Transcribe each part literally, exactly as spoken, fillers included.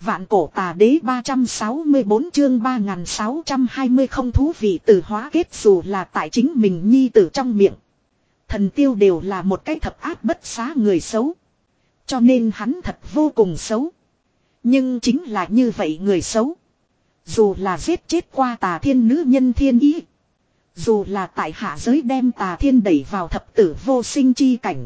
Vạn cổ tà đế ba trăm sáu mươi bốn chương ba nghìn sáu trăm hai mươi không thú vị từ hóa kết dù là tại chính mình nhi tử trong miệng. Thần tiêu đều là một cái thập ác bất xá người xấu. Cho nên hắn thật vô cùng xấu. Nhưng chính là như vậy người xấu. Dù là giết chết qua tà thiên nữ nhân thiên ý. Dù là tại hạ giới đem tà thiên đẩy vào thập tử vô sinh chi cảnh.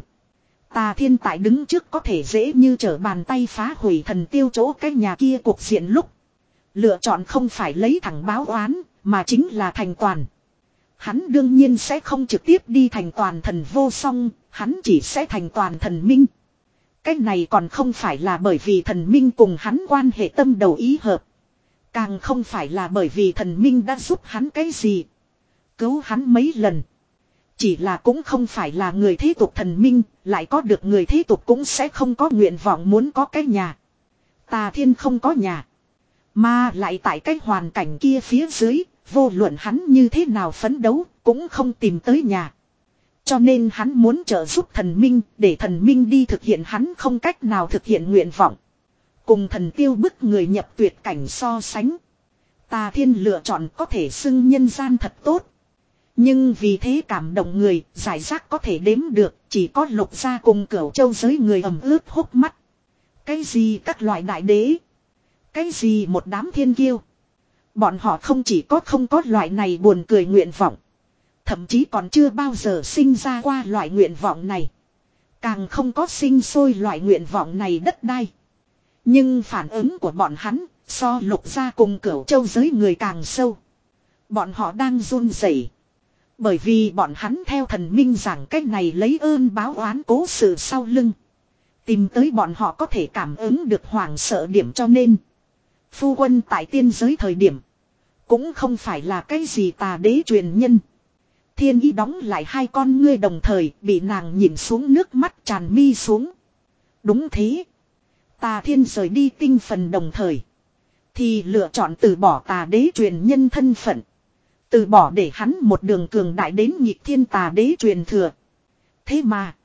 Tà thiên tại đứng trước có thể dễ như trở bàn tay phá hủy thần tiêu chỗ cái nhà kia cuộc diện lúc. Lựa chọn không phải lấy thẳng báo oán, mà chính là thành toàn. Hắn đương nhiên sẽ không trực tiếp đi thành toàn thần vô song, hắn chỉ sẽ thành toàn thần minh. Cái này còn không phải là bởi vì thần minh cùng hắn quan hệ tâm đầu ý hợp. Càng không phải là bởi vì thần minh đã giúp hắn cái gì. Cứu hắn mấy lần. Chỉ là cũng không phải là người thế tục thần minh, lại có được người thế tục cũng sẽ không có nguyện vọng muốn có cái nhà. Tà thiên không có nhà. Mà lại tại cái hoàn cảnh kia phía dưới, vô luận hắn như thế nào phấn đấu, cũng không tìm tới nhà. Cho nên hắn muốn trợ giúp thần minh, để thần minh đi thực hiện hắn không cách nào thực hiện nguyện vọng. Cùng thần tiêu bức người nhập tuyệt cảnh so sánh. Tà thiên lựa chọn có thể xưng nhân gian thật tốt. Nhưng vì thế cảm động người, giải rác có thể đếm được, chỉ có Lục gia cùng Cửu Châu giới người ẩm ướt hốc mắt. Cái gì các loại đại đế? Cái gì một đám thiên kiêu? Bọn họ không chỉ có không có loại này buồn cười nguyện vọng. Thậm chí còn chưa bao giờ sinh ra qua loại nguyện vọng này. Càng không có sinh sôi loại nguyện vọng này đất đai. Nhưng phản ứng của bọn hắn, so Lục gia cùng Cửu Châu giới người càng sâu. Bọn họ đang run rẩy. Bởi vì bọn hắn theo thần minh giảng cách này lấy ơn báo oán cố sự sau lưng. Tìm tới bọn họ có thể cảm ứng được hoảng sợ điểm cho nên. Phu quân tại tiên giới thời điểm. Cũng không phải là cái gì tà đế truyền nhân. Thiên ý đóng lại hai con ngươi đồng thời bị nàng nhìn xuống nước mắt tràn mi xuống. Đúng thế. Tà thiên rời đi tinh phần đồng thời. Thì lựa chọn từ bỏ tà đế truyền nhân thân phận. Từ bỏ để hắn một đường cường đại đến nhịp thiên tà đế truyền thừa. Thế mà.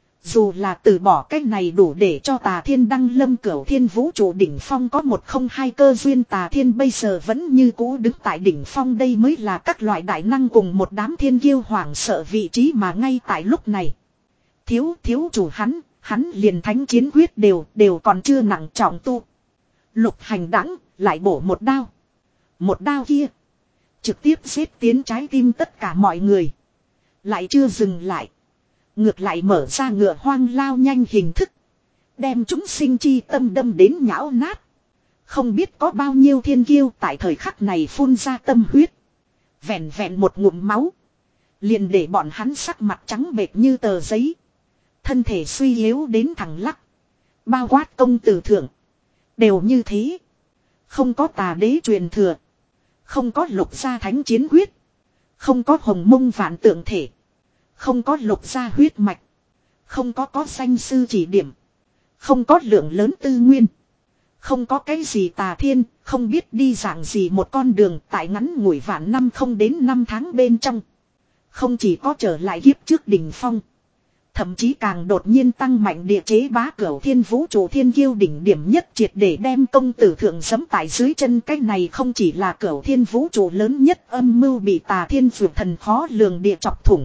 Dù là từ bỏ cách này đủ để cho tà thiên đăng lâm cửu thiên vũ trụ đỉnh phong có một không hai cơ duyên tà thiên bây giờ vẫn như cũ đứng tại đỉnh phong đây mới là các loại đại năng cùng một đám thiên kiêu hoảng sợ vị trí mà ngay tại lúc này. Thiếu thiếu chủ hắn, hắn liền thánh chiến quyết đều, đều còn chưa nặng trọng tu. Lục hành đãng lại bổ một đao. Một đao kia. Trực tiếp giết tiến trái tim tất cả mọi người. Lại chưa dừng lại. Ngược lại mở ra ngựa hoang lao nhanh hình thức. Đem chúng sinh chi tâm đâm đến nhão nát. Không biết có bao nhiêu thiên kiêu tại thời khắc này phun ra tâm huyết. Vẹn vẹn một ngụm máu. Liền để bọn hắn sắc mặt trắng bệch như tờ giấy. Thân thể suy yếu đến thẳng lắc. Bao quát công tử thượng. Đều như thế. Không có tà đế truyền thừa. Không có lục gia thánh chiến quyết. Không có hồng mông vạn tượng thể. Không có lục gia huyết mạch. Không có có danh sư chỉ điểm. Không có lượng lớn tư nguyên. Không có cái gì tà thiên. Không biết đi dạng gì một con đường tại ngắn ngủi vạn năm không đến năm tháng bên trong. Không chỉ có trở lại kiếp trước đỉnh phong. Thậm chí càng đột nhiên tăng mạnh địa chế bá cửu thiên vũ trụ thiên kiêu đỉnh điểm nhất triệt để đem công tử thượng giẫm tại dưới chân cái này không chỉ là cửu thiên vũ trụ lớn nhất âm mưu bị tà thiên vượt thần khó lường địa chọc thủng.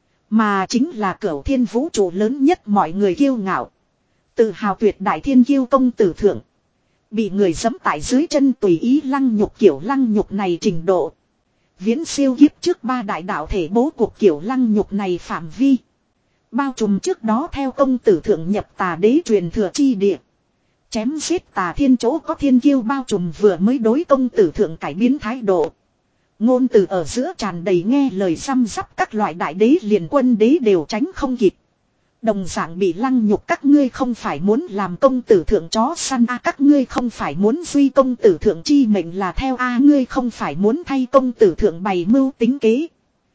Mà chính là cửu thiên vũ trụ lớn nhất mọi người kiêu ngạo. Tự hào tuyệt đại thiên kiêu công tử thượng. Bị người giẫm tại dưới chân tùy ý lăng nhục kiểu lăng nhục này trình độ. Viễn siêu kiếp trước ba đại đạo thể bố cuộc kiểu lăng nhục này phạm vi. Bao trùm trước đó theo công tử thượng nhập tà đế truyền thừa chi địa. Chém giết tà thiên chỗ có thiên kiêu bao trùm vừa mới đối công tử thượng cải biến thái độ. Ngôn từ ở giữa tràn đầy nghe lời răm rắp các loại đại đế liền quân đế đều tránh không kịp. Đồng dạng bị lăng nhục các ngươi không phải muốn làm công tử thượng chó săn a các ngươi không phải muốn duy công tử thượng chi mệnh là theo a ngươi không phải muốn thay công tử thượng bày mưu tính kế.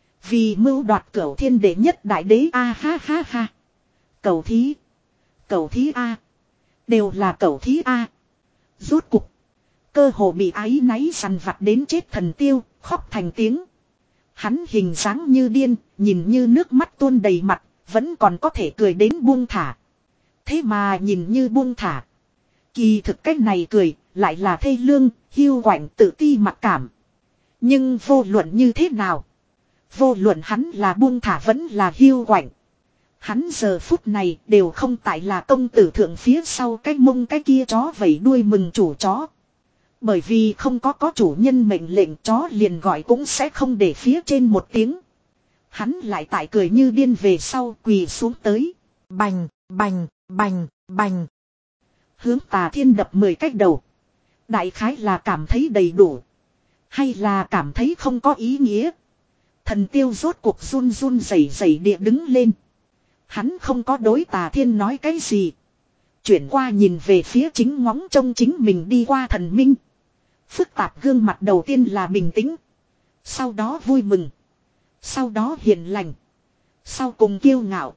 Vì mưu đoạt cửu thiên đệ nhất đại đế a ha ha ha. Cầu thí. Cầu thí a. Đều là cầu thí a. Rốt cục. Cơ hồ bị áy náy sằn vặt đến chết thần tiêu, khóc thành tiếng. Hắn hình dáng như điên, nhìn như nước mắt tuôn đầy mặt, vẫn còn có thể cười đến buông thả. Thế mà nhìn như buông thả. Kỳ thực cách này cười, lại là thê lương, hiu quạnh tự ti mặc cảm. Nhưng vô luận như thế nào, vô luận hắn là buông thả vẫn là hiu quạnh, hắn giờ phút này đều không tại là công tử thượng phía sau cái mông cái kia chó vẫy đuôi mừng chủ chó. Bởi vì không có có chủ nhân mệnh lệnh, chó liền gọi cũng sẽ không để phía trên một tiếng. Hắn lại tại cười như điên về sau quỳ xuống tới. Bành, bành, bành, bành. Hướng Tà Thiên đập mười cách đầu. Đại khái là cảm thấy đầy đủ, hay là cảm thấy không có ý nghĩa. Thần Tiêu rốt cuộc run run rẩy rẩy địa đứng lên. Hắn không có đối Tà Thiên nói cái gì. Chuyển qua nhìn về phía chính ngóng trông chính mình đi qua Thần Minh. Phức tạp gương mặt đầu tiên là bình tĩnh, sau đó vui mừng, sau đó hiền lành, sau cùng kiêu ngạo.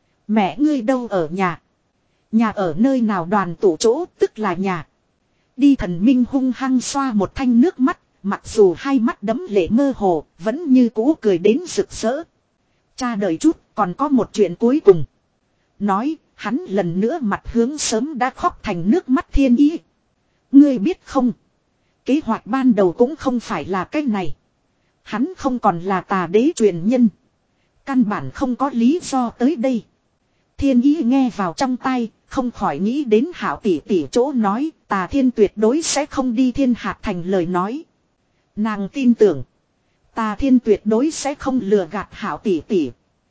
Mẹ ngươi đâu ở nhà? Nhà ở nơi nào đoàn tụ chỗ tức là nhà. Đi. Thần Minh hung hăng xoa một thanh nước mắt, mặc dù hai mắt đẫm lệ mơ hồ, vẫn như cũ cười đến rực rỡ. Cha đợi chút, còn có một chuyện cuối cùng. Nói, hắn lần nữa mặt hướng sớm đã khóc thành nước mắt Thiên Ý. Ngươi biết không? Kế hoạch ban đầu cũng không phải là cái này. Hắn không còn là Tà Đế truyền nhân, căn bản không có lý do tới đây. Thiên Ý nghe vào trong tai, không khỏi nghĩ đến Hảo tỷ tỷ chỗ nói, Tà Thiên tuyệt đối sẽ không đi Thiên Hạt Thành lời nói. Nàng tin tưởng, Tà Thiên tuyệt đối sẽ không lừa gạt Hảo tỷ tỷ,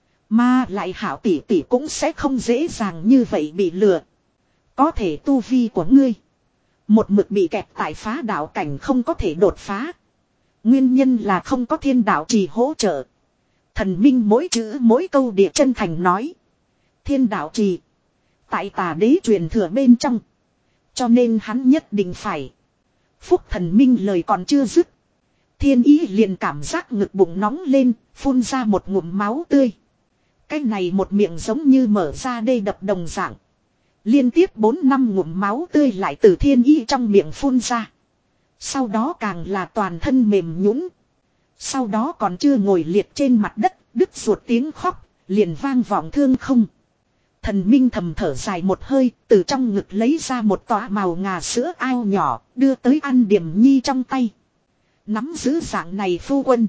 mà lại Hảo tỷ tỷ cũng sẽ không dễ dàng như vậy bị lừa. Có thể tu vi của ngươi một mực bị kẹt tại phá đạo cảnh không có thể đột phá. Nguyên nhân là không có thiên đạo trì hỗ trợ. Thần Minh mỗi chữ mỗi câu địa chân thành nói. Thiên đạo trì tại Tà Đế truyền thừa bên trong, cho nên hắn nhất định phải. Phúc Thần Minh lời còn chưa dứt, Thiên Ý liền cảm giác ngực bụng nóng lên, phun ra một ngụm máu tươi. Cái này một miệng giống như mở ra đê đập đồng dạng. Liên tiếp bốn năm ngụm máu tươi lại từ Thiên Ý trong miệng phun ra. Sau đó càng là toàn thân mềm nhũn. Sau đó còn chưa ngồi liệt trên mặt đất, đứt ruột tiếng khóc, liền vang vọng thương không. Thần Minh thầm thở dài một hơi, từ trong ngực lấy ra một tòa màu ngà sữa ao nhỏ, đưa tới An Điềm Nhi trong tay. Nắm giữ dạng này phu quân,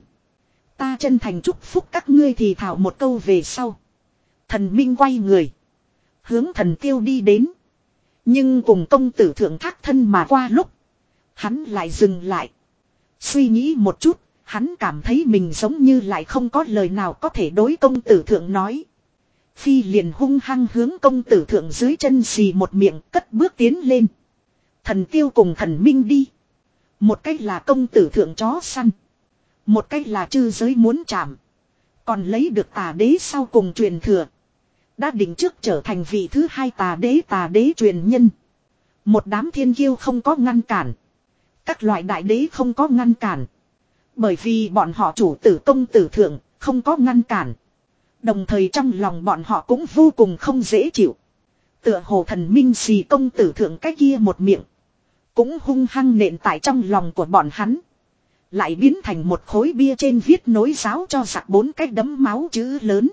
ta chân thành chúc phúc các ngươi thì thảo một câu về sau. Thần Minh quay người, hướng Thần Tiêu đi đến. Nhưng cùng công tử thượng thác thân mà qua lúc, hắn lại dừng lại. Suy nghĩ một chút, hắn cảm thấy mình giống như lại không có lời nào có thể đối công tử thượng nói. Phi liền hung hăng hướng công tử thượng dưới chân xì một miệng, cất bước tiến lên. Thần Tiêu cùng Thần Minh đi. Một cách là công tử thượng chó săn, một cách là chư giới muốn chạm. Còn lấy được Tà Đế sau cùng truyền thừa, đã định trước trở thành vị thứ hai Tà Đế Tà Đế truyền nhân. Một đám thiên kiêu không có ngăn cản, các loại đại đế không có ngăn cản. Bởi vì bọn họ chủ tử công tử thượng không có ngăn cản. Đồng thời trong lòng bọn họ cũng vô cùng không dễ chịu. Tựa hồ Thần Minh xì công tử thượng cái kia một miệng, cũng hung hăng nện tại trong lòng của bọn hắn. Lại biến thành một khối bia trên viết nối giáo cho giặc bốn cái đấm máu chữ lớn.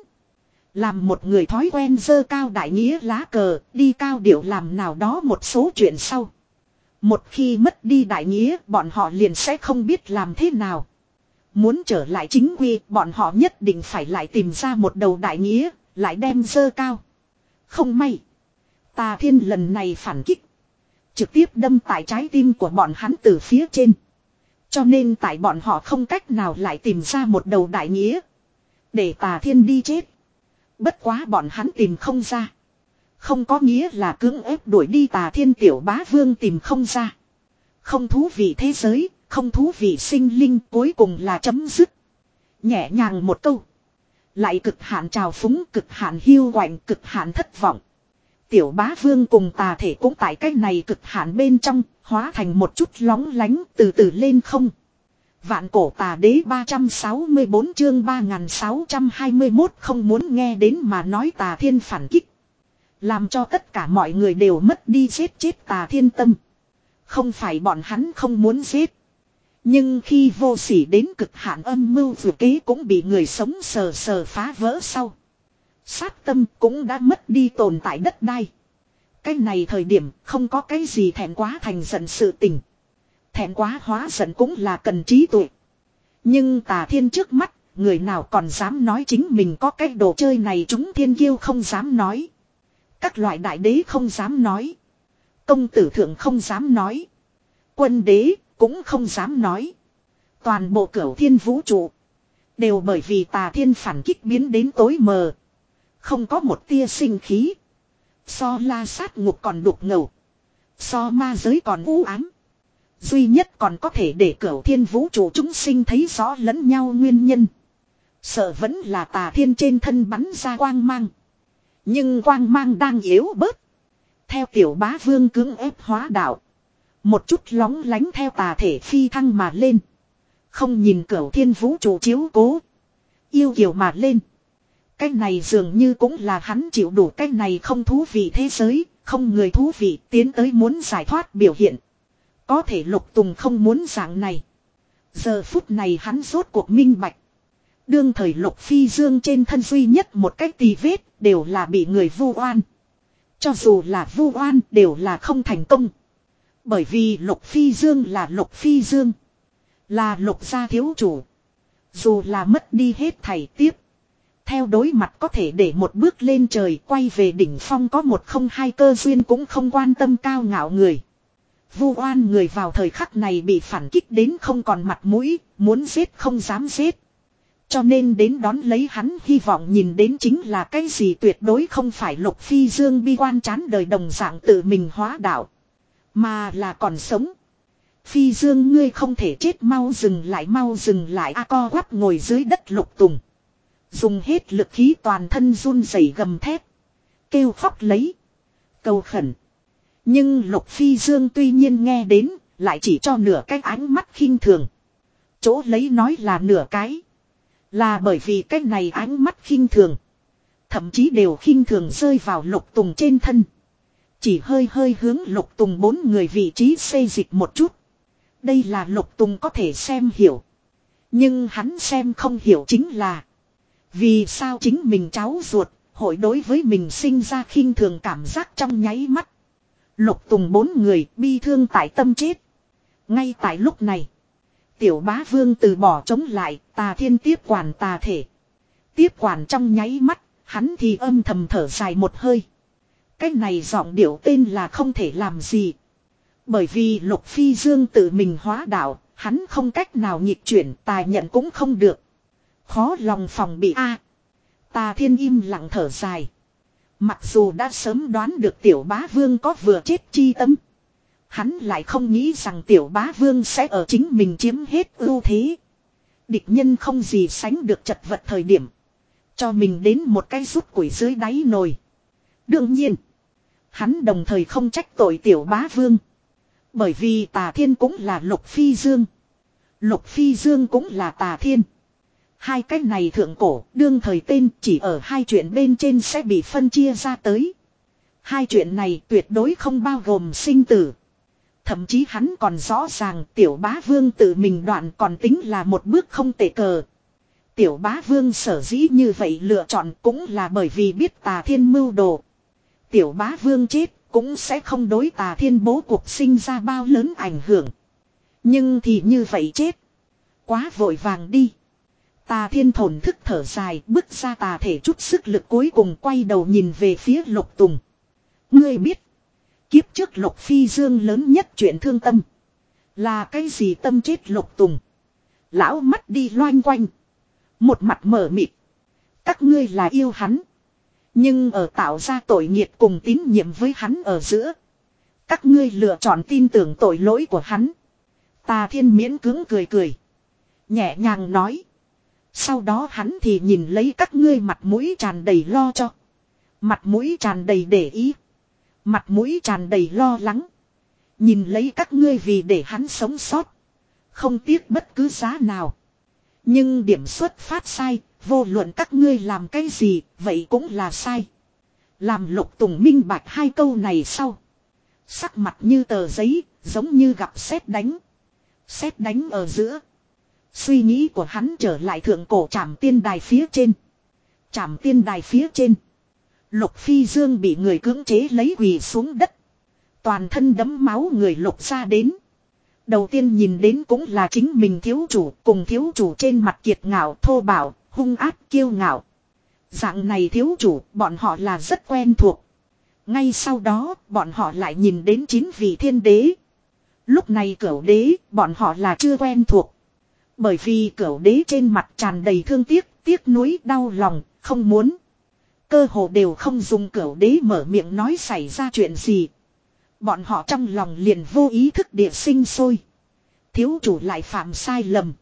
Làm một người thói quen dơ cao đại nghĩa lá cờ, đi cao điệu làm nào đó một số chuyện sau. Một khi mất đi đại nghĩa, bọn họ liền sẽ không biết làm thế nào. Muốn trở lại chính quy, bọn họ nhất định phải lại tìm ra một đầu đại nghĩa, lại đem dơ cao. Không may, Tà Thiên lần này phản kích, trực tiếp đâm tại trái tim của bọn hắn từ phía trên. Cho nên tại bọn họ không cách nào lại tìm ra một đầu đại nghĩa, để Tà Thiên đi chết. Bất quá bọn hắn tìm không ra, không có nghĩa là cưỡng ép đuổi đi Tà Thiên tiểu bá vương tìm không ra. Không thú vị thế giới, không thú vị sinh linh, cuối cùng là chấm dứt. Nhẹ nhàng một câu, lại cực hạn trào phúng, cực hạn hiu quạnh, cực hạn thất vọng. Tiểu bá vương cùng tà thể cũng tại cái này cực hạn bên trong, hóa thành một chút lóng lánh, từ từ lên không. Vạn cổ Tà Đế ba trăm sáu mươi bốn chương ba nghìn sáu trăm hai mươi mốt không muốn nghe đến mà nói Tà Thiên phản kích, làm cho tất cả mọi người đều mất đi giết chết Tà Thiên tâm. Không phải bọn hắn không muốn giết, nhưng khi vô sỉ đến cực hạn âm mưu vừa kế cũng bị người sống sờ sờ phá vỡ sau, sát tâm cũng đã mất đi tồn tại đất đai. Cái này thời điểm không có cái gì thẹn quá thành giận sự tình. Thẹn quá hóa giận cũng là cần trí tuệ. Nhưng Tà Thiên trước mắt, người nào còn dám nói chính mình có cái đồ chơi này, chúng thiên kiêu không dám nói. Các loại đại đế không dám nói. Công tử thượng không dám nói. Quân đế cũng không dám nói. Toàn bộ cửu thiên vũ trụ đều bởi vì Tà Thiên phản kích biến đến tối mờ. Không có một tia sinh khí. So la sát ngục còn đục ngầu. So ma giới còn u ám. Duy nhất còn có thể để cửu thiên vũ trụ chúng sinh thấy rõ lẫn nhau nguyên nhân. Sợ vẫn là Tà Thiên trên thân bắn ra quang mang. Nhưng quang mang đang yếu bớt. Theo tiểu bá vương cưỡng ép hóa đạo. Một chút lóng lánh theo tà thể phi thăng mà lên. Không nhìn cửu thiên vũ trụ chiếu cố. Yêu kiều mà lên. Cái này dường như cũng là hắn chịu đủ cái này không thú vị thế giới. Không người thú vị tiến tới muốn giải thoát biểu hiện. Có thể Lục Tùng không muốn dạng này. Giờ phút này hắn rốt cuộc minh bạch. Đương thời Lục Phi Dương trên thân duy nhất một cái tì vết đều là bị người vu oan. Cho dù là vu oan đều là không thành công. Bởi vì Lục Phi Dương là Lục Phi Dương. Là Lục gia thiếu chủ. Dù là mất đi hết thảy tiếp. Theo đối mặt có thể để một bước lên trời quay về đỉnh phong có một không hai cơ duyên cũng không quan tâm cao ngạo người. Vu oan người vào thời khắc này bị phản kích đến không còn mặt mũi, muốn giết không dám giết. Cho nên đến đón lấy hắn hy vọng nhìn đến chính là cái gì tuyệt đối không phải Lục Phi Dương bi quan chán đời đồng dạng tự mình hóa đạo. Mà là còn sống. Phi Dương ngươi không thể chết, mau dừng lại mau dừng lại. A co quắp ngồi dưới đất Lục Tùng. Dùng hết lực khí toàn thân run rẩy gầm thét. Kêu khóc lấy. Cầu khẩn. Nhưng Lục Phi Dương tuy nhiên nghe đến, lại chỉ cho nửa cái ánh mắt khinh thường. Chỗ lấy nói là nửa cái. Là bởi vì cái này ánh mắt khinh thường. Thậm chí đều khinh thường rơi vào Lục Tùng trên thân. Chỉ hơi hơi hướng Lục Tùng bốn người vị trí xê dịch một chút. Đây là Lục Tùng có thể xem hiểu. Nhưng hắn xem không hiểu chính là. Vì sao chính mình cháu ruột, hội đối với mình sinh ra khinh thường cảm giác trong nháy mắt. Lục Tùng bốn người bi thương tại tâm chết. Ngay tại lúc này. Tiểu bá vương từ bỏ chống lại, Tà Thiên tiếp quản tà thể. Tiếp quản trong nháy mắt, hắn thì âm thầm thở dài một hơi. Cái này giọng điệu tên là không thể làm gì. Bởi vì Lục Phi Dương tự mình hóa đạo, hắn không cách nào nhịp chuyển, tài nhận cũng không được. Khó lòng phòng bị a. Tà Thiên im lặng thở dài. Mặc dù đã sớm đoán được tiểu bá vương có vừa chết chi tâm. Hắn lại không nghĩ rằng tiểu bá vương sẽ ở chính mình chiếm hết ưu thế. Địch nhân không gì sánh được chật vật thời điểm. Cho mình đến một cái rút củi dưới đáy nồi. Đương nhiên. Hắn đồng thời không trách tội tiểu bá vương. Bởi vì Tà Thiên cũng là Lục Phi Dương. Lục Phi Dương cũng là Tà Thiên. Hai cái này thượng cổ đương thời tên chỉ ở hai chuyện bên trên sẽ bị phân chia ra tới. Hai chuyện này tuyệt đối không bao gồm sinh tử. Thậm chí hắn còn rõ ràng tiểu bá vương tự mình đoạn còn tính là một bước không tệ cờ. Tiểu bá vương sở dĩ như vậy lựa chọn cũng là bởi vì biết Tà Thiên mưu đồ. Tiểu bá vương chết cũng sẽ không đối Tà Thiên bố cuộc sinh ra bao lớn ảnh hưởng. Nhưng thì như vậy chết. Quá vội vàng đi. Tà Thiên thổn thức thở dài bước ra tà thể chút sức lực cuối cùng quay đầu nhìn về phía Lục Tùng. Ngươi biết. Kiếp trước Lục Phi Dương lớn nhất chuyện thương tâm. Là cái gì tâm chết Lục Tùng. Lão mắt đi loanh quanh. Một mặt mở mịt. Các ngươi là yêu hắn. Nhưng ở tạo ra tội nghiệt cùng tín nhiệm với hắn ở giữa. Các ngươi lựa chọn tin tưởng tội lỗi của hắn. Tà Thiên miễn cưỡng cười cười. Nhẹ nhàng nói. Sau đó hắn thì nhìn lấy các ngươi mặt mũi tràn đầy lo cho. Mặt mũi tràn đầy để ý. Mặt mũi tràn đầy lo lắng. Nhìn lấy các ngươi vì để hắn sống sót. Không tiếc bất cứ giá nào. Nhưng điểm xuất phát sai. Vô luận các ngươi làm cái gì. Vậy cũng là sai. Làm Lục Tùng minh bạch hai câu này sau. Sắc mặt như tờ giấy. Giống như gặp sét đánh. Sét đánh ở giữa. Suy nghĩ của hắn trở lại thượng cổ Trảm Tiên Đài phía trên. Trảm Tiên Đài phía trên. Lục Phi Dương bị người cưỡng chế lấy quỳ xuống đất. Toàn thân đẫm máu người Lục ra đến. Đầu tiên nhìn đến cũng là chính mình thiếu chủ, cùng thiếu chủ trên mặt kiệt ngạo thô bạo, hung ác kiêu ngạo. Dạng này thiếu chủ, bọn họ là rất quen thuộc. Ngay sau đó, bọn họ lại nhìn đến chín vị thiên đế. Lúc này cửu đế, bọn họ là chưa quen thuộc. Bởi vì cửu đế trên mặt tràn đầy thương tiếc, tiếc nuối đau lòng, không muốn. Cơ hồ đều không dùng cửu đế mở miệng nói xảy ra chuyện gì. Bọn họ trong lòng liền vô ý thức địa sinh sôi. Thiếu chủ lại phạm sai lầm.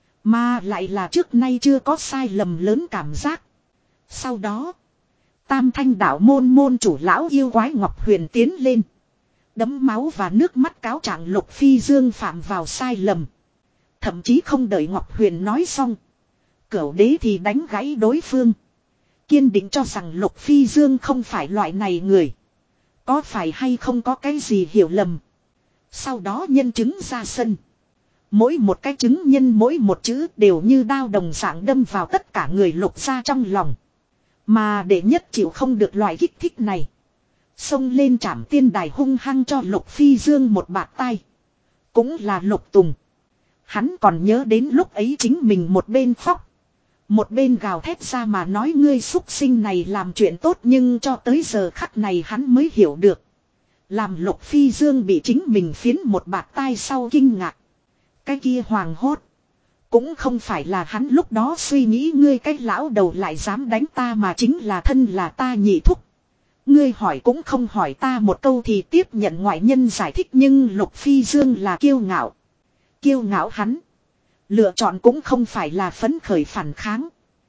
Mà lại là trước nay chưa có sai lầm lớn cảm giác. Sau đó, tam thanh đạo môn môn chủ lão yêu quái Ngọc Huyền tiến lên. Đấm máu và nước mắt cáo trạng Lục Phi Dương phạm vào sai lầm. Thậm chí không đợi Ngọc Huyền nói xong. Cửu đế thì đánh gãy đối phương. Kiên định cho rằng Lục Phi Dương không phải loại này người. Có phải hay không có cái gì hiểu lầm. Sau đó nhân chứng ra sân. Mỗi một cái chứng nhân mỗi một chữ đều như đao đồng dạng đâm vào tất cả người Lục gia trong lòng. Mà để nhất chịu không được loại kích thích này. Xông lên trảm tiên đài hung hăng cho Lục Phi Dương một bạt tay. Cũng là Lục Tùng. Hắn còn nhớ đến lúc ấy chính mình một bên khóc. Một bên gào thét ra mà nói ngươi xúc sinh này làm chuyện tốt, nhưng cho tới giờ khắc này hắn mới hiểu được. Làm Lục Phi Dương bị chính mình phiến một bạt tai sau kinh ngạc. Cái kia hoàng hốt. Cũng không phải là hắn lúc đó suy nghĩ ngươi cái lão đầu lại dám đánh ta, mà chính là thân là ta nhị thúc. Ngươi hỏi cũng không hỏi ta một câu thì tiếp nhận ngoại nhân giải thích, nhưng Lục Phi Dương là kiêu ngạo. Kiêu ngạo hắn. Lựa chọn cũng không phải là phấn khởi phản kháng.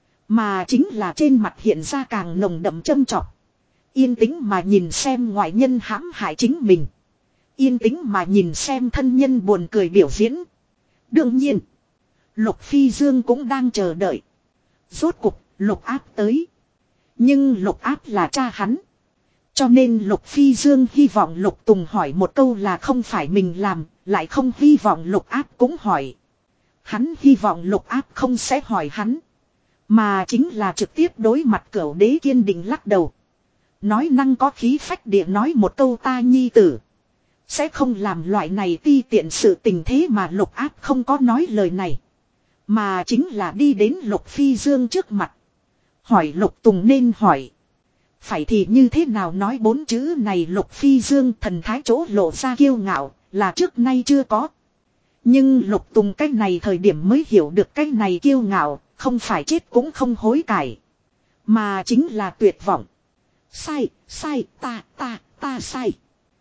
Mà chính là trên mặt hiện ra càng nồng đậm châm chọc. Yên tĩnh mà nhìn xem ngoại nhân hãm hại chính mình. Yên tĩnh mà nhìn xem thân nhân buồn cười biểu diễn. Đương nhiên, Lục Phi Dương cũng đang chờ đợi. Rốt cuộc, Lục Áp tới. Nhưng Lục Áp là cha hắn. Cho nên Lục Phi Dương hy vọng Lục Tùng hỏi một câu là không phải mình làm, lại không hy vọng Lục Áp cũng hỏi. Hắn hy vọng Lục Áp không sẽ hỏi hắn, mà chính là trực tiếp đối mặt Cửu đế kiên định lắc đầu. Nói năng có khí phách địa nói một câu ta nhi tử sẽ không làm loại này ti tiện sự tình, thế mà Lục Áp không có nói lời này. Mà chính là đi đến Lục Phi Dương trước mặt. Hỏi Lục Tùng nên hỏi. Phải thì như thế nào nói bốn chữ này Lục Phi Dương thần thái chỗ lộ ra kiêu ngạo là trước nay chưa có. Nhưng Lục Tùng cái này thời điểm mới hiểu được cái này kiêu ngạo không phải chết cũng không hối cải, mà chính là tuyệt vọng. Sai, sai, ta, ta, ta sai.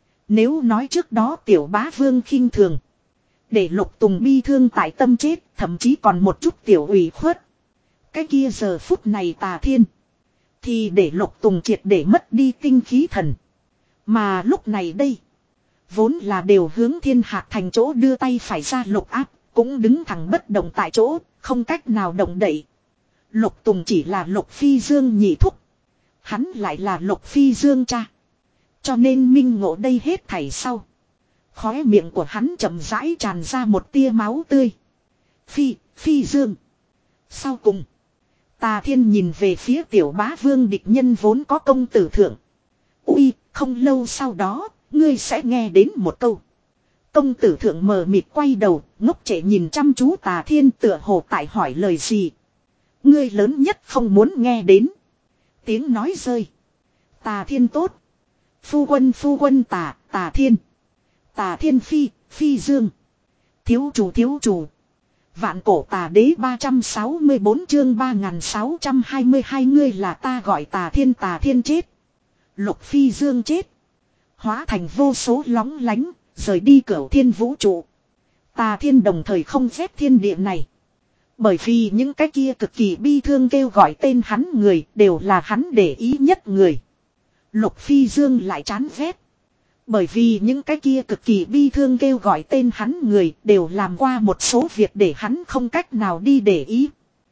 Nếu nói trước đó tiểu bá vương khinh thường, để Lục Tùng bi thương tại tâm chết, thậm chí còn một chút tiểu ủy khuất. Cái kia giờ phút này Tà Thiên thì để Lục Tùng triệt để mất đi tinh khí thần. Mà lúc này đây, vốn là đều hướng Thiên Hạc Thành chỗ đưa tay phải ra Lục Áp, cũng đứng thẳng bất động tại chỗ, không cách nào động đậy. Lục Tùng chỉ là Lục Phi Dương nhị thúc. Hắn lại là Lục Phi Dương cha. Cho nên minh ngộ đây hết thảy sau, khóe miệng của hắn chậm rãi tràn ra một tia máu tươi. Phi, Phi Dương. Sau cùng, Tà Thiên nhìn về phía tiểu bá vương địch nhân vốn có công tử thượng. Ui, không lâu sau đó, ngươi sẽ nghe đến một câu. Công tử thượng mờ mịt quay đầu, ngốc trệ nhìn chăm chú Tà Thiên, tựa hồ tại hỏi lời gì. Ngươi lớn nhất không muốn nghe đến. Tiếng nói rơi. Tà Thiên tốt. Phu quân phu quân Tà, Tà Thiên. Tà Thiên Phi, Phi Dương. Thiếu chủ thiếu chủ. Vạn cổ Tà đế ba trăm sáu mươi bốn chương ba nghìn sáu trăm hai mươi hai, ngươi là ta gọi Tà Thiên. Tà Thiên chết. Lục Phi Dương chết. Hóa thành vô số lóng lánh, rời đi cửu thiên vũ trụ. Tà Thiên đồng thời không ghét thiên địa này. Bởi vì những cái kia cực kỳ bi thương kêu gọi tên hắn người đều là hắn để ý nhất người. Lục Phi Dương lại chán ghét. Bởi vì những cái kia cực kỳ bi thương kêu gọi tên hắn người đều làm qua một số việc để hắn không cách nào đi để ý.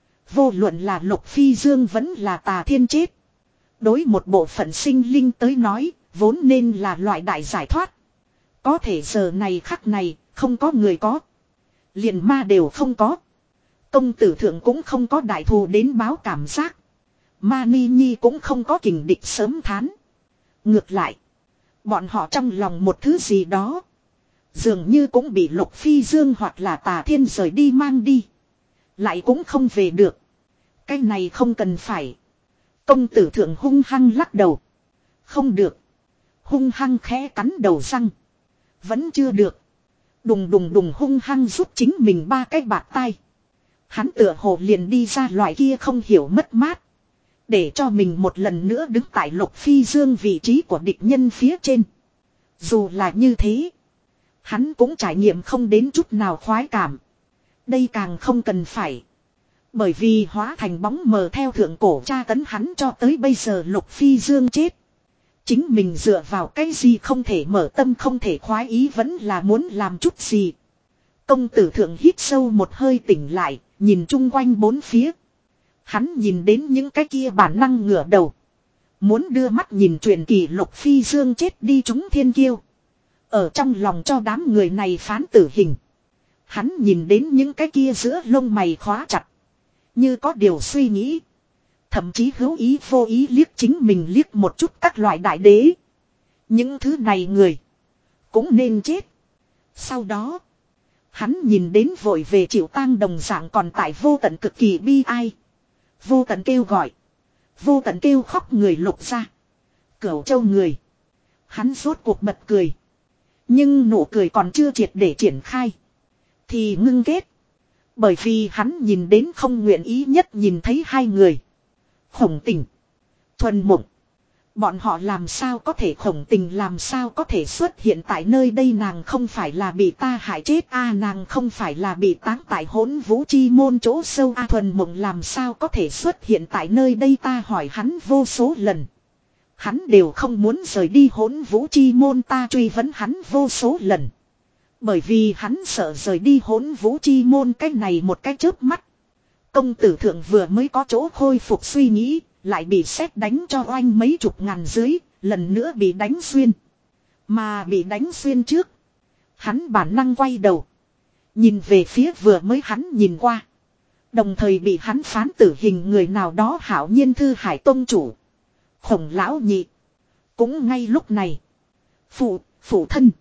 Vô luận là Lục Phi Dương vẫn là Tà Thiên chết. Đối một bộ phận sinh linh tới nói, vốn nên là loại đại giải thoát. Có thể giờ này khắc này, không có người có. Liền ma đều không có. Công tử thượng cũng không có đại thù đến báo cảm giác. Ma Ni Nhi cũng không có kình địch sớm thán. Ngược lại, bọn họ trong lòng một thứ gì đó Dường như cũng bị Lục Phi Dương hoặc là Tà Thiên rời đi mang đi. Lại cũng không về được. Cái này không cần phải. Công tử thượng hung hăng lắc đầu. Không được. Hung hăng khẽ cắn đầu răng. Vẫn chưa được. Đùng đùng đùng hung hăng rút chính mình ba cái bạt tay. Hắn tựa hồ liền đi ra loại kia không hiểu mất mát. Để cho mình một lần nữa đứng tại Lục Phi Dương vị trí của địch nhân phía trên. Dù là như thế. Hắn cũng trải nghiệm không đến chút nào khoái cảm. Đây càng không cần phải. Bởi vì hóa thành bóng mờ theo thượng cổ tra tấn hắn cho tới bây giờ Lục Phi Dương chết. Chính mình dựa vào cái gì không thể mở tâm không thể khoái ý vẫn là muốn làm chút gì. Công tử thượng hít sâu một hơi tỉnh lại, nhìn chung quanh bốn phía. Hắn nhìn đến những cái kia bản năng ngửa đầu. Muốn đưa mắt nhìn truyền kỳ Lục Phi Dương chết đi chúng thiên kiêu. Ở trong lòng cho đám người này phán tử hình. Hắn nhìn đến những cái kia giữa lông mày khóa chặt. Như có điều suy nghĩ. Thậm chí hữu ý vô ý liếc chính mình liếc một chút các loại đại đế. Những thứ này người. Cũng nên chết. Sau đó. Hắn nhìn đến vội về chịu tang đồng dạng còn tại vô tận cực kỳ bi ai. Vô tận kêu gọi. Vô tận kêu khóc người Lục ra. Cửu châu người. Hắn rốt cuộc bật cười. Nhưng nụ cười còn chưa triệt để triển khai. Thì ngưng kết. Bởi vì hắn nhìn đến không nguyện ý nhất nhìn thấy hai người. Khổng Tình. Thuần Mộng. Bọn họ làm sao có thể Khổng Tình làm sao có thể xuất hiện tại nơi đây nàng không phải là bị ta hại chết a à, nàng không phải là bị táng tại Hỗn Vũ Chi Môn chỗ sâu a à, Thuần Mộng làm sao có thể xuất hiện tại nơi đây ta hỏi hắn vô số lần. Hắn đều không muốn rời đi Hỗn Vũ Chi Môn ta truy vấn hắn vô số lần. Bởi vì hắn sợ rời đi Hỗn Vũ Chi Môn cái này một cái chớp mắt. Công tử thượng vừa mới có chỗ khôi phục suy nghĩ, lại bị sét đánh cho oanh mấy chục ngàn dưới, lần nữa bị đánh xuyên. Mà bị đánh xuyên trước. Hắn bản năng quay đầu. Nhìn về phía vừa mới hắn nhìn qua. Đồng thời bị hắn phán tử hình người nào đó hảo nhiên Thư Hải Tông chủ. Khổng lão nhị. Cũng ngay lúc này. Phụ, phụ thân.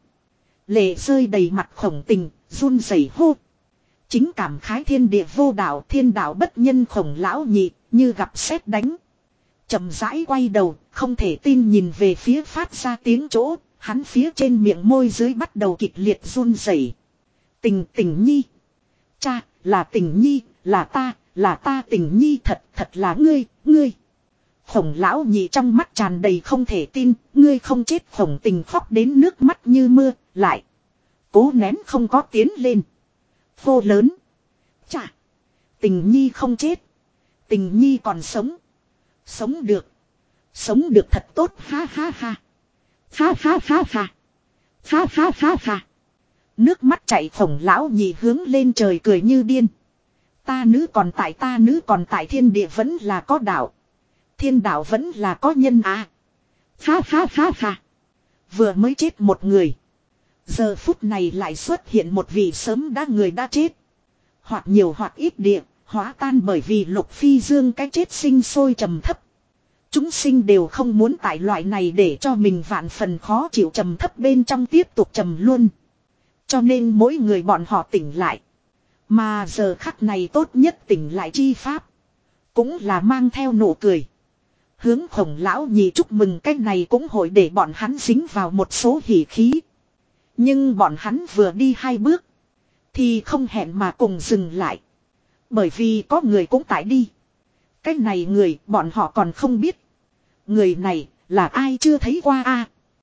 Lệ rơi đầy mặt Khổng Tình, run rẩy hô. Chính cảm khái thiên địa vô đạo thiên đạo bất nhân Khổng lão nhị, như gặp sét đánh. Chậm rãi quay đầu, không thể tin nhìn về phía phát ra tiếng chỗ, hắn phía trên miệng môi dưới bắt đầu kịch liệt run rẩy. Tình Tình nhi. Cha, là Tình nhi, là ta, là ta Tình nhi thật, thật là ngươi, ngươi. Khổng lão nhị trong mắt tràn đầy không thể tin, ngươi không chết Khổng Tình khóc đến nước mắt như mưa, lại. Cố nén không có tiến lên. Hô lớn. Chà. Tình nhi không chết. Tình nhi còn sống. Sống được. Sống được thật tốt ha ha ha. Ha ha ha ha. Ha ha ha ha. Nước mắt chảy Khổng lão nhị hướng lên trời cười như điên. Ta nữ còn tại ta nữ còn tại thiên địa vẫn là có đạo. Thiên đạo vẫn là có nhân à. Ha ha ha ha. Vừa mới chết một người. Giờ phút này lại xuất hiện một vị sớm đã người đã chết. Hoặc nhiều hoặc ít địa, hóa tan bởi vì Lục Phi Dương cái chết sinh sôi trầm thấp. Chúng sinh đều không muốn tại loại này để cho mình vạn phần khó chịu trầm thấp bên trong tiếp tục trầm luôn. Cho nên mỗi người bọn họ tỉnh lại. Mà giờ khắc này tốt nhất tỉnh lại chi pháp. Cũng là mang theo nụ cười. Hướng Khổng lão nhị chúc mừng cái này cũng hội để bọn hắn dính vào một số hỉ khí. Nhưng bọn hắn vừa đi hai bước. Thì không hẹn mà cùng dừng lại. Bởi vì có người cũng tại đi. Cái này người bọn họ còn không biết. Người này là ai chưa thấy qua a?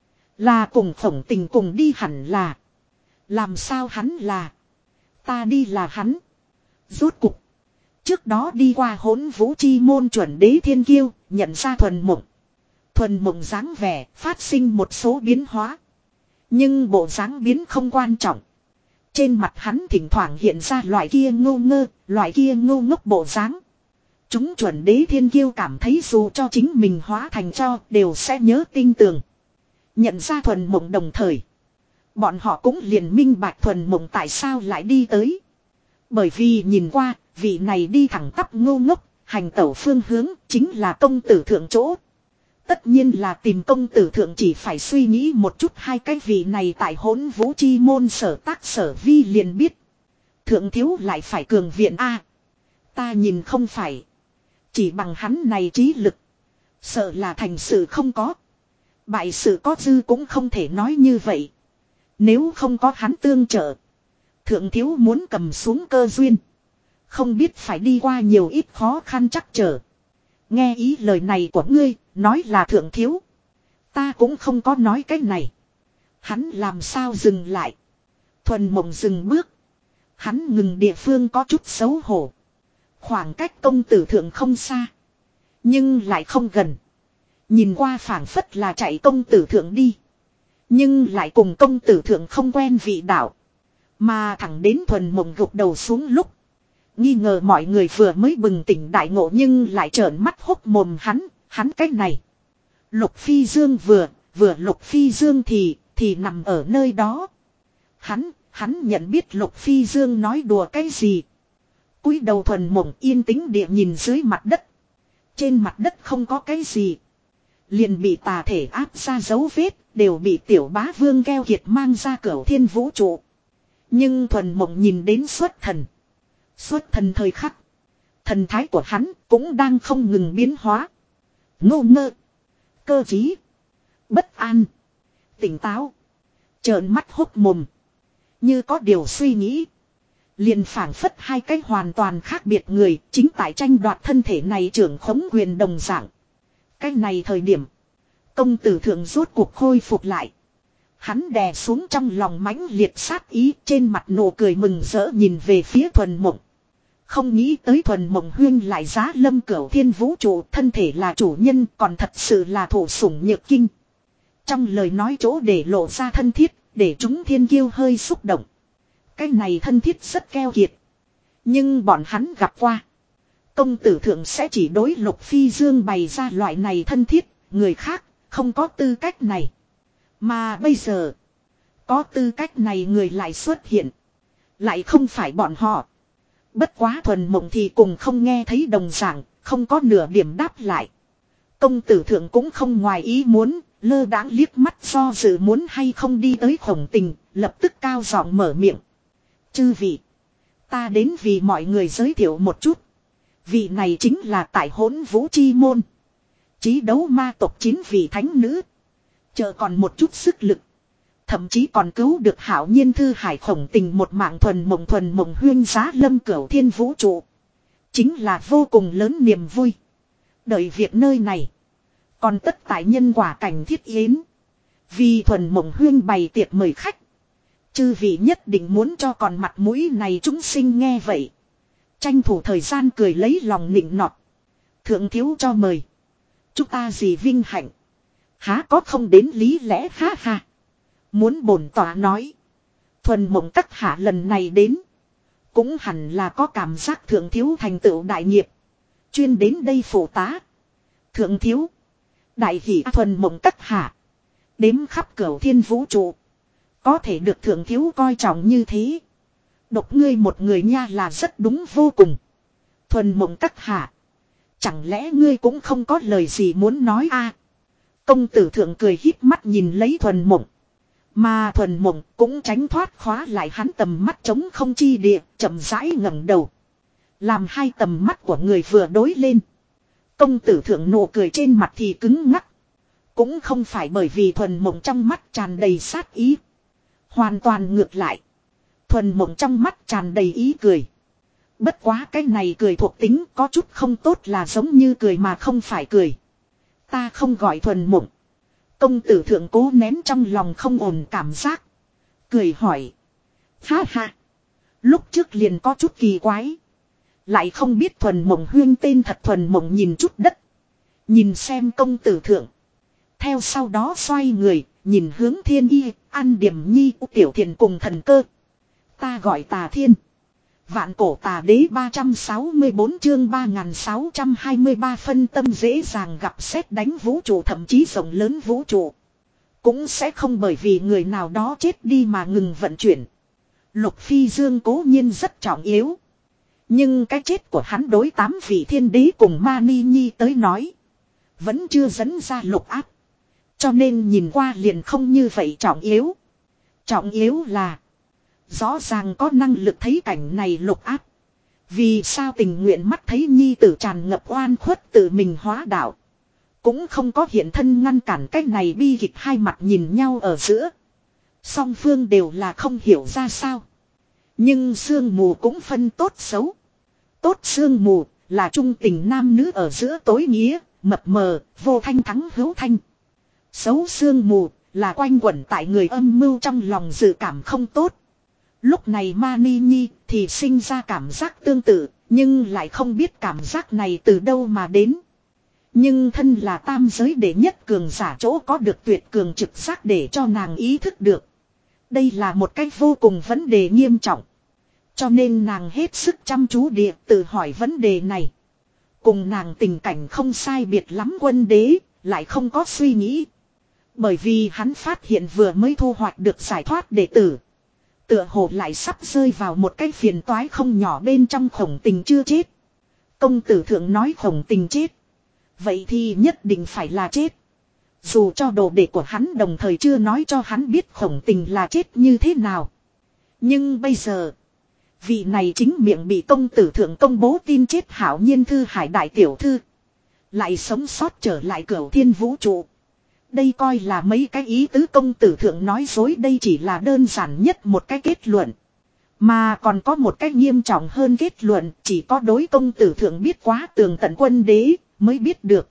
Là cùng Khổng Tình cùng đi hẳn là. Làm sao hắn là. Ta đi là hắn. Rốt cục. Trước đó đi qua Hỗn Vũ Chi Môn chuẩn đế thiên kiêu. Nhận ra Thuần Mộng. Thuần Mộng dáng vẻ phát sinh một số biến hóa. Nhưng bộ dáng biến không quan trọng. Trên mặt hắn thỉnh thoảng hiện ra loại kia ngô ngơ, loại kia ngô ngốc bộ dáng. Chúng chuẩn đế thiên kiêu cảm thấy dù cho chính mình hóa thành cho đều sẽ nhớ tinh tường. Nhận ra Thuần Mộng đồng thời. Bọn họ cũng liền minh bạch Thuần Mộng tại sao lại đi tới. Bởi vì nhìn qua, vị này đi thẳng tắp ngô ngốc, hành tẩu phương hướng chính là công tử thượng chỗ. Tất nhiên là tìm công tử thượng, chỉ phải suy nghĩ một chút hai cái vị này tại hỗn vũ chi môn sở tác sở vi liền biết. Thượng thiếu lại phải cường viện a. Ta nhìn không phải. Chỉ bằng hắn này trí lực. Sợ là thành sự không có. Bại sự có dư cũng không thể nói như vậy. Nếu không có hắn tương trợ. Thượng thiếu muốn cầm xuống cơ duyên. Không biết phải đi qua nhiều ít khó khăn chắc trở. Nghe ý lời này của ngươi, nói là thượng thiếu. Ta cũng không có nói cái này. Hắn làm sao dừng lại. Thuần Mộng dừng bước. Hắn ngừng địa phương có chút xấu hổ. Khoảng cách công tử thượng không xa. Nhưng lại không gần. Nhìn qua phảng phất là chạy công tử thượng đi. Nhưng lại cùng công tử thượng không quen vị đạo. Mà thẳng đến Thuần Mộng gục đầu xuống lúc. Nghi ngờ mọi người vừa mới bừng tỉnh đại ngộ nhưng lại trợn mắt hốc mồm hắn, hắn cách này. Lục Phi Dương vừa, vừa Lục Phi Dương thì, thì nằm ở nơi đó. Hắn, hắn nhận biết Lục Phi Dương nói đùa cái gì. Cúi đầu Thuần Mộng yên tĩnh địa nhìn dưới mặt đất. Trên mặt đất không có cái gì. Liền bị tà thể áp ra dấu vết, đều bị tiểu bá vương keo kiệt mang ra cửu thiên vũ trụ. Nhưng Thuần Mộng nhìn đến xuất thần. Xuất thần thời khắc. Thần thái của hắn cũng đang không ngừng biến hóa. Ngô ngơ. Cơ trí. Bất an. Tỉnh táo. Trợn mắt hốc mồm. Như có điều suy nghĩ. Liền phảng phất hai cái hoàn toàn khác biệt người. Chính tại tranh đoạt thân thể này trưởng khống quyền đồng dạng. Cái này thời điểm. Công tử thượng rốt cuộc khôi phục lại. Hắn đè xuống trong lòng mãnh liệt sát ý. Trên mặt nụ cười mừng rỡ nhìn về phía Thuần Mộng. Không nghĩ tới Thuần Mộng huyên lại giá lâm cửu thiên vũ trụ, thân thể là chủ nhân, còn thật sự là thổ sủng nhược kinh. Trong lời nói chỗ để lộ ra thân thiết, để chúng thiên kiêu hơi xúc động. Cái này thân thiết rất keo kiệt. Nhưng bọn hắn gặp qua. Công tử thượng sẽ chỉ đối Lục Phi Dương bày ra loại này thân thiết, người khác không có tư cách này. Mà bây giờ, có tư cách này người lại xuất hiện. Lại không phải bọn họ. Bất quá Thuần Mộng thì cùng không nghe thấy đồng dạng, không có nửa điểm đáp lại. Công tử thượng cũng không ngoài ý muốn, lơ đãng liếc mắt do dự muốn hay không đi tới Khổng Tình, lập tức cao giọng mở miệng. Chư vị, ta đến vì mọi người giới thiệu một chút. Vị này chính là tại hỗn vũ chi môn. Chí đấu ma tộc chín vị thánh nữ. Chờ còn một chút sức lực. Thậm chí còn cứu được hảo nhiên thư hải Khổng Tình một mạng. Thuần Mộng thuần mộng huyên giá lâm cửu thiên vũ trụ. Chính là vô cùng lớn niềm vui. Đợi việc nơi này. Còn tất tại nhân quả cảnh thiết yến. Vì Thuần Mộng huyên bày tiệc mời khách. Chư vị nhất định muốn cho còn mặt mũi này chúng sinh nghe vậy. Tranh thủ thời gian cười lấy lòng nịnh nọt. Thượng thiếu cho mời. Chúng ta gì vinh hạnh. Há có không đến lý lẽ ha ha. Muốn bổn tòa nói. Thuần Mộng các hạ lần này đến. Cũng hẳn là có cảm giác thượng thiếu thành tựu đại nghiệp. Chuyên đến đây phụ tá. Thượng thiếu. Đại hỷ Thuần Mộng các hạ. Đếm khắp cửu thiên vũ trụ. Có thể được thượng thiếu coi trọng như thế. Độc ngươi một người nha là rất đúng vô cùng. Thuần Mộng các hạ. Chẳng lẽ ngươi cũng không có lời gì muốn nói a? Công tử thượng cười híp mắt nhìn lấy Thuần Mộng. Mà Thuần Mộng cũng tránh thoát khóa lại hắn tầm mắt trống không chi địa, chậm rãi ngẩng đầu. Làm hai tầm mắt của người vừa đối lên. Công tử thượng nụ cười trên mặt thì cứng ngắc. Cũng không phải bởi vì Thuần Mộng trong mắt tràn đầy sát ý. Hoàn toàn ngược lại. Thuần Mộng trong mắt tràn đầy ý cười. Bất quá cái này cười thuộc tính có chút không tốt là giống như cười mà không phải cười. Ta không gọi Thuần Mộng. Công tử thượng cố nén trong lòng không ổn cảm giác. Cười hỏi. Ha ha. Lúc trước liền có chút kỳ quái. Lại không biết Thuần Mộng huyên tên thật. Thuần Mộng nhìn chút đất. Nhìn xem công tử thượng. Theo sau đó xoay người. Nhìn hướng Thiên Y. An Điểm Nhi Tiểu Thiền cùng Thần Cơ. Ta gọi Tà Thiên. Vạn cổ tà đế ba trăm sáu mươi bốn chương ba nghìn sáu trăm hai mươi ba phân tâm dễ dàng gặp sét đánh vũ trụ, thậm chí rộng lớn vũ trụ. Cũng sẽ không bởi vì người nào đó chết đi mà ngừng vận chuyển. Lục Phi Dương cố nhiên rất trọng yếu. Nhưng cái chết của hắn đối tám vị thiên đế cùng Ma Ni Nhi tới nói. Vẫn chưa dẫn ra lục áp. Cho nên nhìn qua liền không như vậy trọng yếu. Trọng yếu là. Rõ ràng có năng lực thấy cảnh này lục áp. Vì sao tình nguyện mắt thấy nhi tử tràn ngập oan khuất tự mình hóa đạo. Cũng không có hiện thân ngăn cản cách này bi kịch hai mặt nhìn nhau ở giữa. Song phương đều là không hiểu ra sao. Nhưng sương mù cũng phân tốt xấu. Tốt sương mù là trung tình nam nữ ở giữa tối nghĩa, mập mờ, vô thanh thắng hữu thanh. Xấu sương mù là quanh quẩn tại người âm mưu trong lòng dự cảm không tốt. Lúc này Mani Nhi thì sinh ra cảm giác tương tự, nhưng lại không biết cảm giác này từ đâu mà đến. Nhưng thân là tam giới đệ nhất cường giả chỗ có được tuyệt cường trực giác để cho nàng ý thức được. Đây là một cách vô cùng vấn đề nghiêm trọng. Cho nên nàng hết sức chăm chú địa tự hỏi vấn đề này. Cùng nàng tình cảnh không sai biệt lắm quân đế, lại không có suy nghĩ. Bởi vì hắn phát hiện vừa mới thu hoạch được giải thoát đệ tử. Tựa hồ lại sắp rơi vào một cái phiền toái không nhỏ bên trong Khổng Tình chưa chết. Công tử thượng nói Khổng Tình chết. Vậy thì nhất định phải là chết. Dù cho đồ đệ của hắn đồng thời chưa nói cho hắn biết Khổng Tình là chết như thế nào. Nhưng bây giờ, vị này chính miệng bị công tử thượng công bố tin chết hảo nhiên thư hải đại tiểu thư. Lại sống sót trở lại cửu thiên vũ trụ. Đây coi là mấy cái ý tứ công tử thượng nói dối, đây chỉ là đơn giản nhất một cái kết luận. Mà còn có một cái nghiêm trọng hơn kết luận, chỉ có đối công tử thượng biết quá tường tận quân đế mới biết được.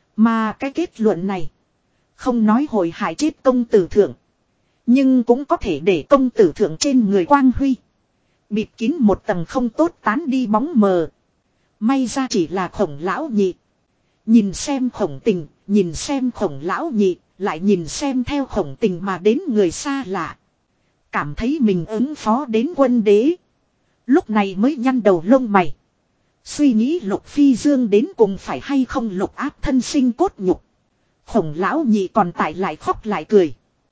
Mà cái kết luận này, không nói hồi hại chết công tử thượng, nhưng cũng có thể để công tử thượng trên người quang huy bịt kín một tầng không tốt tán đi bóng mờ. May ra chỉ là Khổng lão nhị. Nhìn xem Khổng Tình, nhìn xem Khổng lão nhị, lại nhìn xem theo Khổng Tình mà đến người xa lạ. Cảm thấy mình ứng phó đến quân đế. Lúc này mới nhăn đầu lông mày. Suy nghĩ Lục Phi Dương đến cùng phải hay không lục áp thân sinh cốt nhục. Khổng lão nhị còn tại lại khóc lại cười.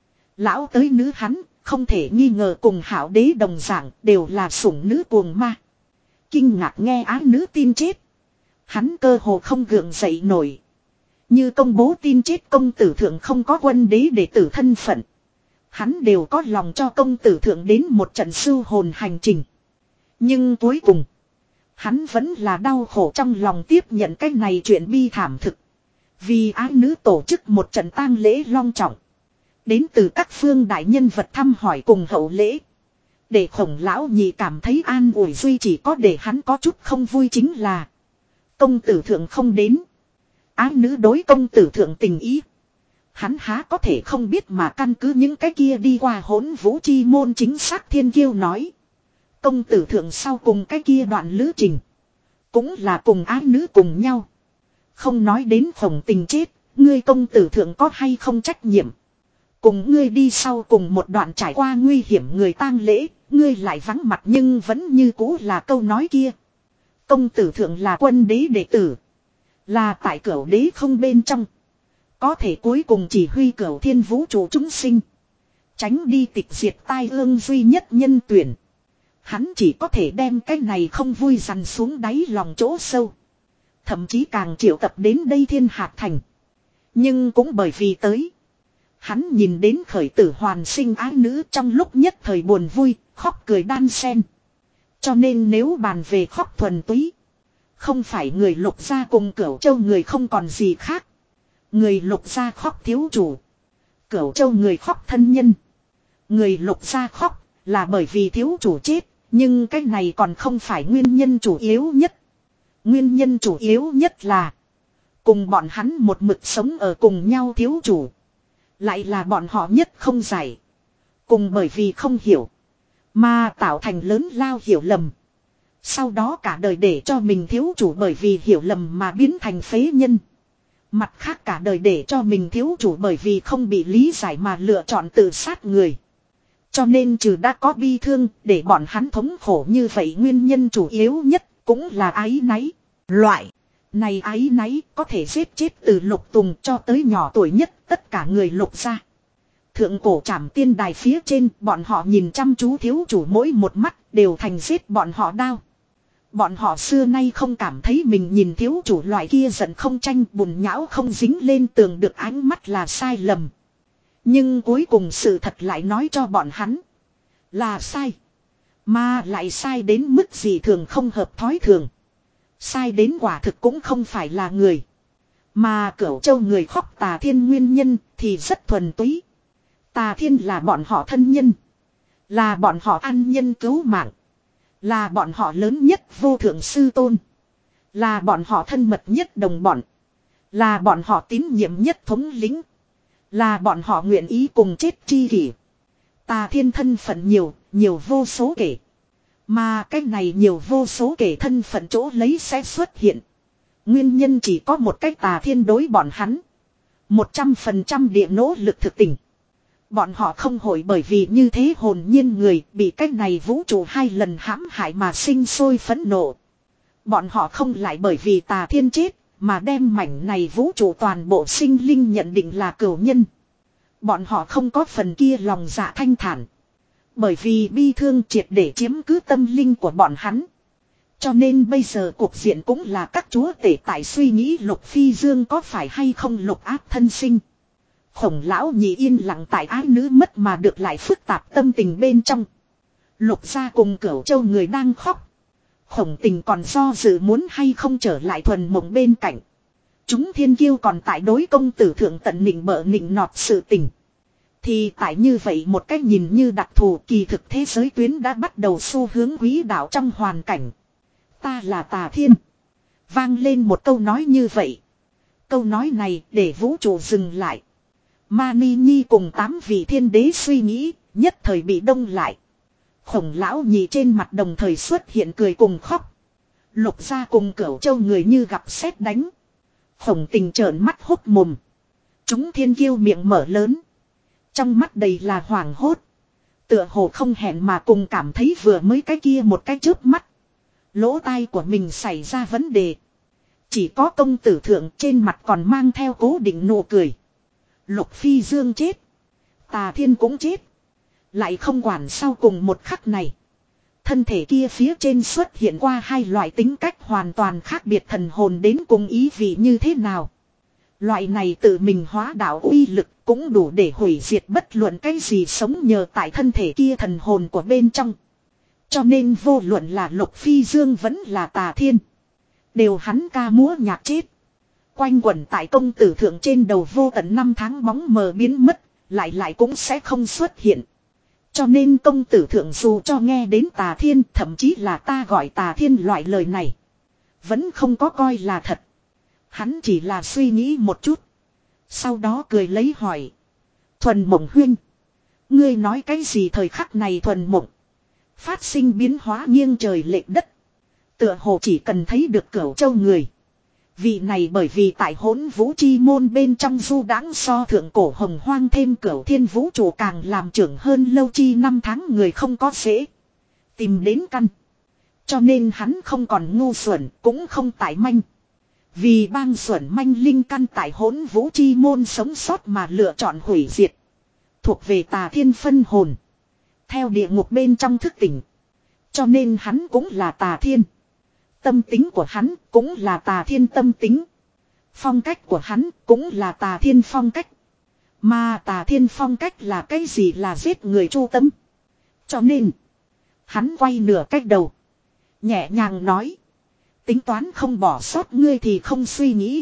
Lão tới nữ hắn, không thể nghi ngờ cùng hảo đế đồng dạng đều là sủng nữ cuồng ma. Kinh ngạc nghe á nữ tin chết. Hắn cơ hồ không gượng dậy nổi. Như công bố tin chết công tử thượng không có quân đế để tử thân phận. Hắn đều có lòng cho công tử thượng đến một trận sưu hồn hành trình. Nhưng cuối cùng, hắn vẫn là đau khổ trong lòng tiếp nhận cái này chuyện bi thảm thực. Vì ái nữ tổ chức một trận tang lễ long trọng. Đến từ các phương đại nhân vật thăm hỏi cùng hậu lễ. Để Khổng lão nhị cảm thấy an ủi duy chỉ có để hắn có chút không vui chính là công tử thượng không đến. Ái nữ đối công tử thượng tình ý, hắn há có thể không biết mà căn cứ những cái kia đi qua hỗn vũ chi môn chính xác thiên kiêu nói. Công tử thượng sau cùng cái kia đoạn lữ trình, cũng là cùng ái nữ cùng nhau. Không nói đến Khổng Tình chết, ngươi công tử thượng có hay không trách nhiệm. Cùng ngươi đi sau cùng một đoạn trải qua nguy hiểm người tang lễ, ngươi lại vắng mặt nhưng vẫn như cũ là câu nói kia. Công tử thượng là quân đế đệ tử. Là tại cửu đế không bên trong. Có thể cuối cùng chỉ huy cửu thiên vũ trụ chúng sinh. Tránh đi tịch diệt tai ương duy nhất nhân tuyển. Hắn chỉ có thể đem cái này không vui dằn xuống đáy lòng chỗ sâu. Thậm chí càng triệu tập đến đây thiên hạt thành. Nhưng cũng bởi vì tới. Hắn nhìn đến khởi tử hoàn sinh ái nữ trong lúc nhất thời buồn vui, khóc cười đan xen. Cho nên nếu bàn về khóc thuần túy, không phải người Lục gia cùng Cửu Châu người không còn gì khác. Người Lục gia khóc thiếu chủ, Cửu Châu người khóc thân nhân. Người Lục gia khóc là bởi vì thiếu chủ chết, nhưng cái này còn không phải nguyên nhân chủ yếu nhất. Nguyên nhân chủ yếu nhất là cùng bọn hắn một mực sống ở cùng nhau thiếu chủ, lại là bọn họ nhất không giải. Cùng bởi vì không hiểu mà tạo thành lớn lao hiểu lầm. Sau đó cả đời để cho mình thiếu chủ bởi vì hiểu lầm mà biến thành phế nhân. Mặt khác cả đời để cho mình thiếu chủ bởi vì không bị lý giải mà lựa chọn tự sát người. Cho nên trừ đã có bi thương để bọn hắn thống khổ như vậy, nguyên nhân chủ yếu nhất cũng là áy náy. Loại này áy náy có thể giết chết từ Lục Tùng cho tới nhỏ tuổi nhất tất cả người Lục gia. Thượng cổ trảm tiên đài phía trên, bọn họ nhìn chăm chú thiếu chủ mỗi một mắt đều thành giết bọn họ đau. Bọn họ xưa nay không cảm thấy mình nhìn thiếu chủ loại kia giận không tranh bùn nhão không dính lên tường được ánh mắt là sai lầm. Nhưng cuối cùng sự thật lại nói cho bọn hắn là sai. Mà lại sai đến mức gì thường không hợp thói thường. Sai đến quả thực cũng không phải là người. Mà Cửu Châu người khóc Tà Thiên nguyên nhân thì rất thuần túy. Tà Thiên là bọn họ thân nhân. Là bọn họ ăn nhân cứu mạng. Là bọn họ lớn nhất vô thượng sư tôn. Là bọn họ thân mật nhất đồng bọn. Là bọn họ tín nhiệm nhất thống lĩnh. Là bọn họ nguyện ý cùng chết chi kỷ. Tà Thiên thân phận nhiều, nhiều vô số kể. Mà cái này nhiều vô số kể thân phận chỗ lấy sẽ xuất hiện. Nguyên nhân chỉ có một cách Tà Thiên đối bọn hắn. Một trăm phần trăm địa nỗ lực thực tình. Bọn họ không hội bởi vì như thế hồn nhiên người bị cách này vũ trụ hai lần hãm hại mà sinh sôi phẫn nộ. Bọn họ không lại bởi vì Tà Thiên chết mà đem mảnh này vũ trụ toàn bộ sinh linh nhận định là cửu nhân. Bọn họ không có phần kia lòng dạ thanh thản. Bởi vì bi thương triệt để chiếm cứ tâm linh của bọn hắn. Cho nên bây giờ cuộc diện cũng là các chúa tể tại suy nghĩ Lục Phi Dương có phải hay không lục áp thân sinh. Khổng lão nhị yên lặng tại ái nữ mất mà được lại phức tạp tâm tình bên trong. Lục gia cùng Cửu Châu người đang khóc. Khổng Tình còn do dự muốn hay không trở lại thuần mộng bên cạnh. Chúng thiên kiêu còn tại đối công tử thượng tận nịnh bợ nịnh nọt sự tình. Thì tại như vậy một cách nhìn như đặc thù kỳ thực thế giới tuyến đã bắt đầu xu hướng quý đạo trong hoàn cảnh. Ta là Tà Thiên. Vang lên một câu nói như vậy. Câu nói này để vũ trụ dừng lại. Mani Nhi cùng tám vị thiên đế suy nghĩ, nhất thời bị đông lại. Khổng lão nhị trên mặt đồng thời xuất hiện cười cùng khóc. Lục gia cùng Cửu Châu người như gặp sét đánh. Khổng Tình trợn mắt hốt mồm. Chúng thiên kiêu miệng mở lớn. Trong mắt đầy là hoảng hốt. Tựa hồ không hẹn mà cùng cảm thấy vừa mới cái kia một cái chớp mắt. Lỗ tai của mình xảy ra vấn đề. Chỉ có công tử thượng trên mặt còn mang theo cố định nụ cười. Lục Phi Dương chết. Tà Thiên cũng chết. Lại không quản sau cùng một khắc này. Thân thể kia phía trên xuất hiện qua hai loại tính cách hoàn toàn khác biệt thần hồn đến cùng ý vị như thế nào. Loại này tự mình hóa đạo uy lực cũng đủ để hủy diệt bất luận cái gì sống nhờ tại thân thể kia thần hồn của bên trong. Cho nên vô luận là Lục Phi Dương vẫn là Tà Thiên. Đều hắn ca múa nhạc chết. Quanh quẩn tại công tử thượng trên đầu vô tận năm tháng bóng mờ biến mất, lại lại cũng sẽ không xuất hiện. Cho nên công tử thượng dù cho nghe đến Tà Thiên, thậm chí là ta gọi Tà Thiên loại lời này, vẫn không có coi là thật. Hắn chỉ là suy nghĩ một chút. Sau đó cười lấy hỏi. Thuần Mộng huynh, ngươi nói cái gì thời khắc này Thuần Mộng phát sinh biến hóa nghiêng trời lệch đất. Tựa hồ chỉ cần thấy được Cửu Châu người. Vị này bởi vì tại Hỗn Vũ chi môn bên trong du đãng so thượng cổ hồng hoang thêm Cửu Thiên vũ trụ càng làm trưởng hơn lâu chi năm tháng người không có dễ tìm đến căn. Cho nên hắn không còn ngu xuẩn cũng không tải manh. Vì bang xuẩn manh linh căn tại Hỗn Vũ chi môn sống sót mà lựa chọn hủy diệt. Thuộc về Tà Thiên phân hồn. Theo địa ngục bên trong thức tỉnh. Cho nên hắn cũng là Tà Thiên. Tâm tính của hắn cũng là Tà Thiên tâm tính. Phong cách của hắn cũng là Tà Thiên phong cách. Mà Tà Thiên phong cách là cái gì, là giết người chu tâm. Cho nên hắn quay nửa cách đầu. Nhẹ nhàng nói. Tính toán không bỏ sót ngươi thì không suy nghĩ.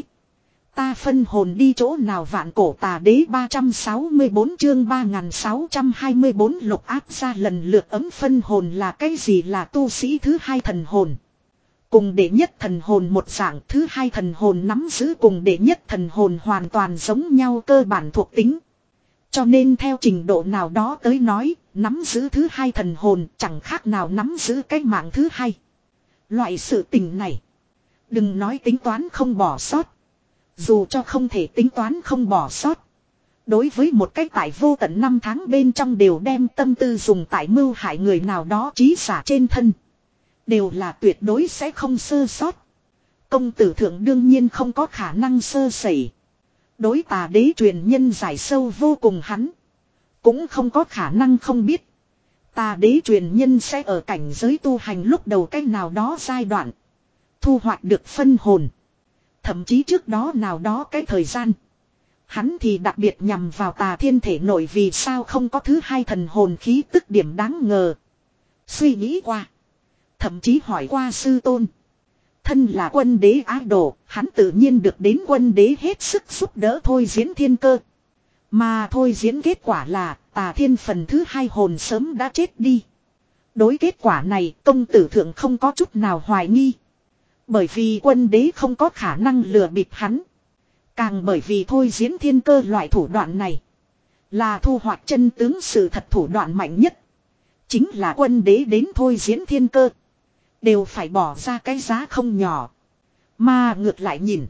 Ta phân hồn đi chỗ nào vạn cổ tà đế ba trăm sáu mươi bốn chương ba nghìn sáu trăm hai mươi bốn lục áp ra lần lượt ấm phân hồn là cái gì, là tu sĩ thứ hai thần hồn. Cùng đệ nhất thần hồn một dạng, thứ hai thần hồn nắm giữ cùng đệ nhất thần hồn hoàn toàn giống nhau cơ bản thuộc tính. Cho nên theo trình độ nào đó tới nói, nắm giữ thứ hai thần hồn chẳng khác nào nắm giữ cái mạng thứ hai. Loại sự tình này, đừng nói tính toán không bỏ sót. Dù cho không thể tính toán không bỏ sót. Đối với một cái tại vô tận năm tháng bên trong đều đem tâm tư dùng tại mưu hại người nào đó trí giả trên thân. Đều là tuyệt đối sẽ không sơ sót. Công tử thượng đương nhiên không có khả năng sơ sẩy. Đối Tà đế truyền nhân giải sâu vô cùng hắn. Cũng không có khả năng không biết. Tà đế truyền nhân sẽ ở cảnh giới tu hành lúc đầu cách nào đó giai đoạn. Thu hoạch được phân hồn. Thậm chí trước đó nào đó cái thời gian. Hắn thì đặc biệt nhằm vào tà thiên thể nội vì sao không có thứ hai thần hồn khí tức điểm đáng ngờ. Suy nghĩ qua. Thậm chí hỏi qua sư tôn. Thân là quân đế ái đồ, hắn tự nhiên được đến quân đế hết sức giúp đỡ thôi diễn thiên cơ. Mà thôi diễn kết quả là tà thiên phần thứ hai hồn sớm đã chết đi. Đối kết quả này công tử thượng không có chút nào hoài nghi. Bởi vì quân đế không có khả năng lừa bịp hắn. Càng bởi vì thôi diễn thiên cơ loại thủ đoạn này. Là thu hoạch chân tướng sự thật thủ đoạn mạnh nhất. Chính là quân đế đến thôi diễn thiên cơ. Đều phải bỏ ra cái giá không nhỏ. Mà ngược lại nhìn.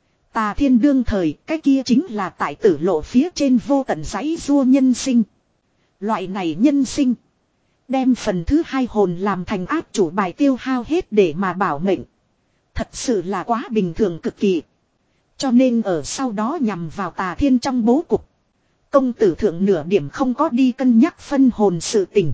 Tà thiên đương thời cái kia chính là tại tử lộ phía trên vô tận dãy vua nhân sinh. Loại này nhân sinh. Đem phần thứ hai hồn làm thành áp chủ bài tiêu hao hết để mà bảo mệnh. Thật sự là quá bình thường cực kỳ. Cho nên ở sau đó nhằm vào tà thiên trong bố cục. Công tử thượng nửa điểm không có đi cân nhắc phân hồn sự tình.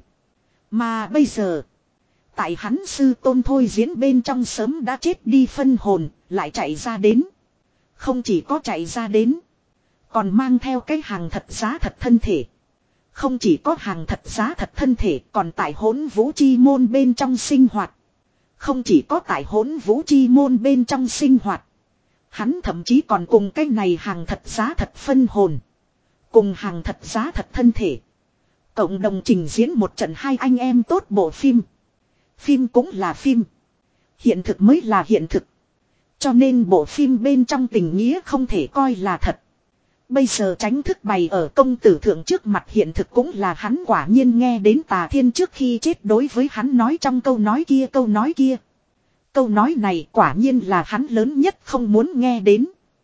Mà bây giờ. Tại hắn sư tôn thôi diễn bên trong sớm đã chết đi phân hồn. Lại chạy ra đến. Không chỉ có chạy ra đến. Còn mang theo cái hàng thật giá thật thân thể. Không chỉ có hàng thật giá thật thân thể. Còn tại hỗn vũ chi môn bên trong sinh hoạt. Không chỉ có tại hỗn vũ chi môn bên trong sinh hoạt. Hắn thậm chí còn cùng cái này hàng thật giá thật phân hồn. Cùng hàng thật giá thật thân thể. Cộng đồng trình diễn một trận hai anh em tốt bộ phim. Phim cũng là phim. Hiện thực mới là hiện thực. Cho nên bộ phim bên trong tình nghĩa không thể coi là thật. Bây giờ tránh thức bày ở công tử thượng trước mặt hiện thực cũng là hắn quả nhiên nghe đến tà thiên trước khi chết đối với hắn nói trong câu nói kia câu nói kia. Câu nói này quả nhiên là hắn lớn nhất không muốn nghe đến.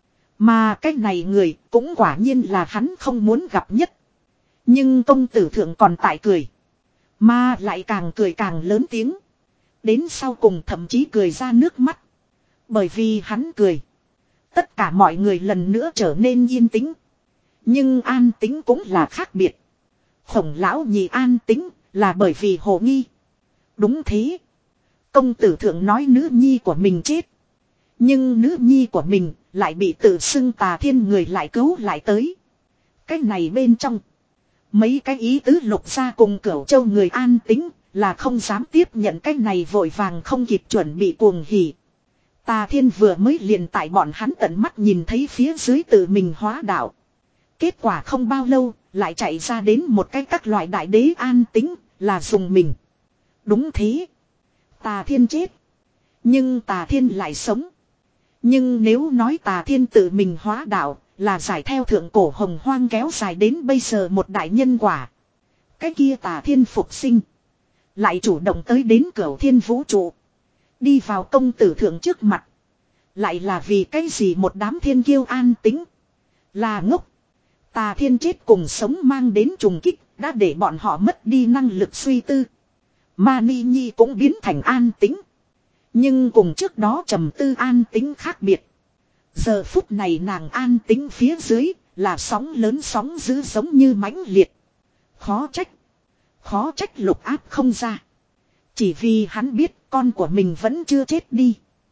Mà cái này người cũng quả nhiên là hắn không muốn gặp nhất. Nhưng công tử thượng còn tại cười. Mà lại càng cười càng lớn tiếng. Đến sau cùng thậm chí cười ra nước mắt. Bởi vì hắn cười. Tất cả mọi người lần nữa trở nên yên tĩnh. Nhưng an tĩnh cũng là khác biệt. Khổng lão nhị an tĩnh là bởi vì hồ nghi. Đúng thế. Công tử thượng nói nữ nhi của mình chết. Nhưng nữ nhi của mình lại bị tự xưng tà thiên người lại cứu lại tới. Cái này bên trong. Mấy cái ý tứ lục ra cùng cửu châu người an tĩnh là không dám tiếp nhận cái này vội vàng không kịp chuẩn bị cuồng hỉ. Tà thiên vừa mới liền tại bọn hắn tận mắt nhìn thấy phía dưới tự mình hóa đạo. Kết quả không bao lâu lại chạy ra đến một cái các loại đại đế an tĩnh là dùng mình. Đúng thế. Tà thiên chết. Nhưng tà thiên lại sống. Nhưng nếu nói tà thiên tự mình hóa đạo là giải theo thượng cổ hồng hoang kéo dài đến bây giờ một đại nhân quả. Cái kia tà thiên phục sinh. Lại chủ động tới đến cửu thiên vũ trụ. Đi vào công tử thượng trước mặt. Lại là vì cái gì một đám thiên kiêu an tính. Là ngốc. Tà thiên chết cùng sống mang đến trùng kích. Đã để bọn họ mất đi năng lực suy tư. Mani Nhi cũng biến thành an tính. Nhưng cùng trước đó trầm tư an tính khác biệt. Giờ phút này nàng an tính phía dưới là sóng lớn sóng dữ giống như mãnh liệt. Khó trách. Khó trách lục áp không ra. Chỉ vì hắn biết con của mình vẫn chưa chết đi.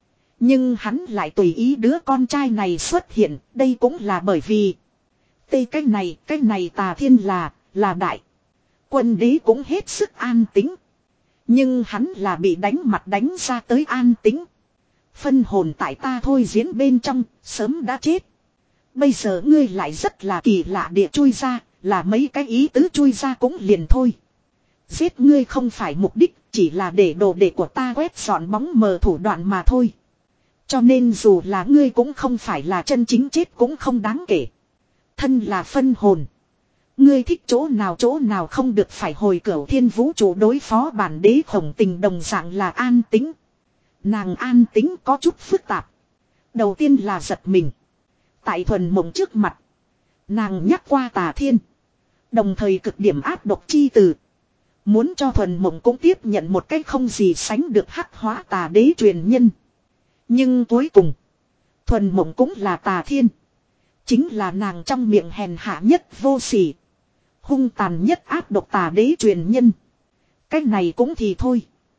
Nhưng hắn lại tùy ý đứa con trai này xuất hiện. Đây cũng là bởi vì. Tây cái này, cái này tà thiên là, là đại. Quân đế cũng hết sức an tính. Nhưng hắn là bị đánh mặt đánh ra tới an tính. Phân hồn tại ta thôi diễn bên trong, sớm đã chết. Bây giờ ngươi lại rất là kỳ lạ địa chui ra, là mấy cái ý tứ chui ra cũng liền thôi. Giết ngươi không phải mục đích, chỉ là để đồ đệ của ta quét dọn bóng mờ thủ đoạn mà thôi. Cho nên dù là ngươi cũng không phải là chân chính chết cũng không đáng kể. Thân là phân hồn. Ngươi thích chỗ nào chỗ nào không được phải hồi cửu thiên vũ trụ đối phó bản đế khổng tình đồng dạng là an tính. Nàng an tính có chút phức tạp. Đầu tiên là giật mình. Tại thuần mộng trước mặt. Nàng nhắc qua tà thiên. Đồng thời cực điểm áp độc chi từ. Muốn cho thuần mộng cũng tiếp nhận một cách không gì sánh được hắc hóa tà đế truyền nhân. Nhưng cuối cùng. Thuần mộng cũng là tà thiên. Chính là nàng trong miệng hèn hạ nhất vô sỉ. Hung tàn nhất áp độc tà đế truyền nhân. Cái này cũng thì thôi.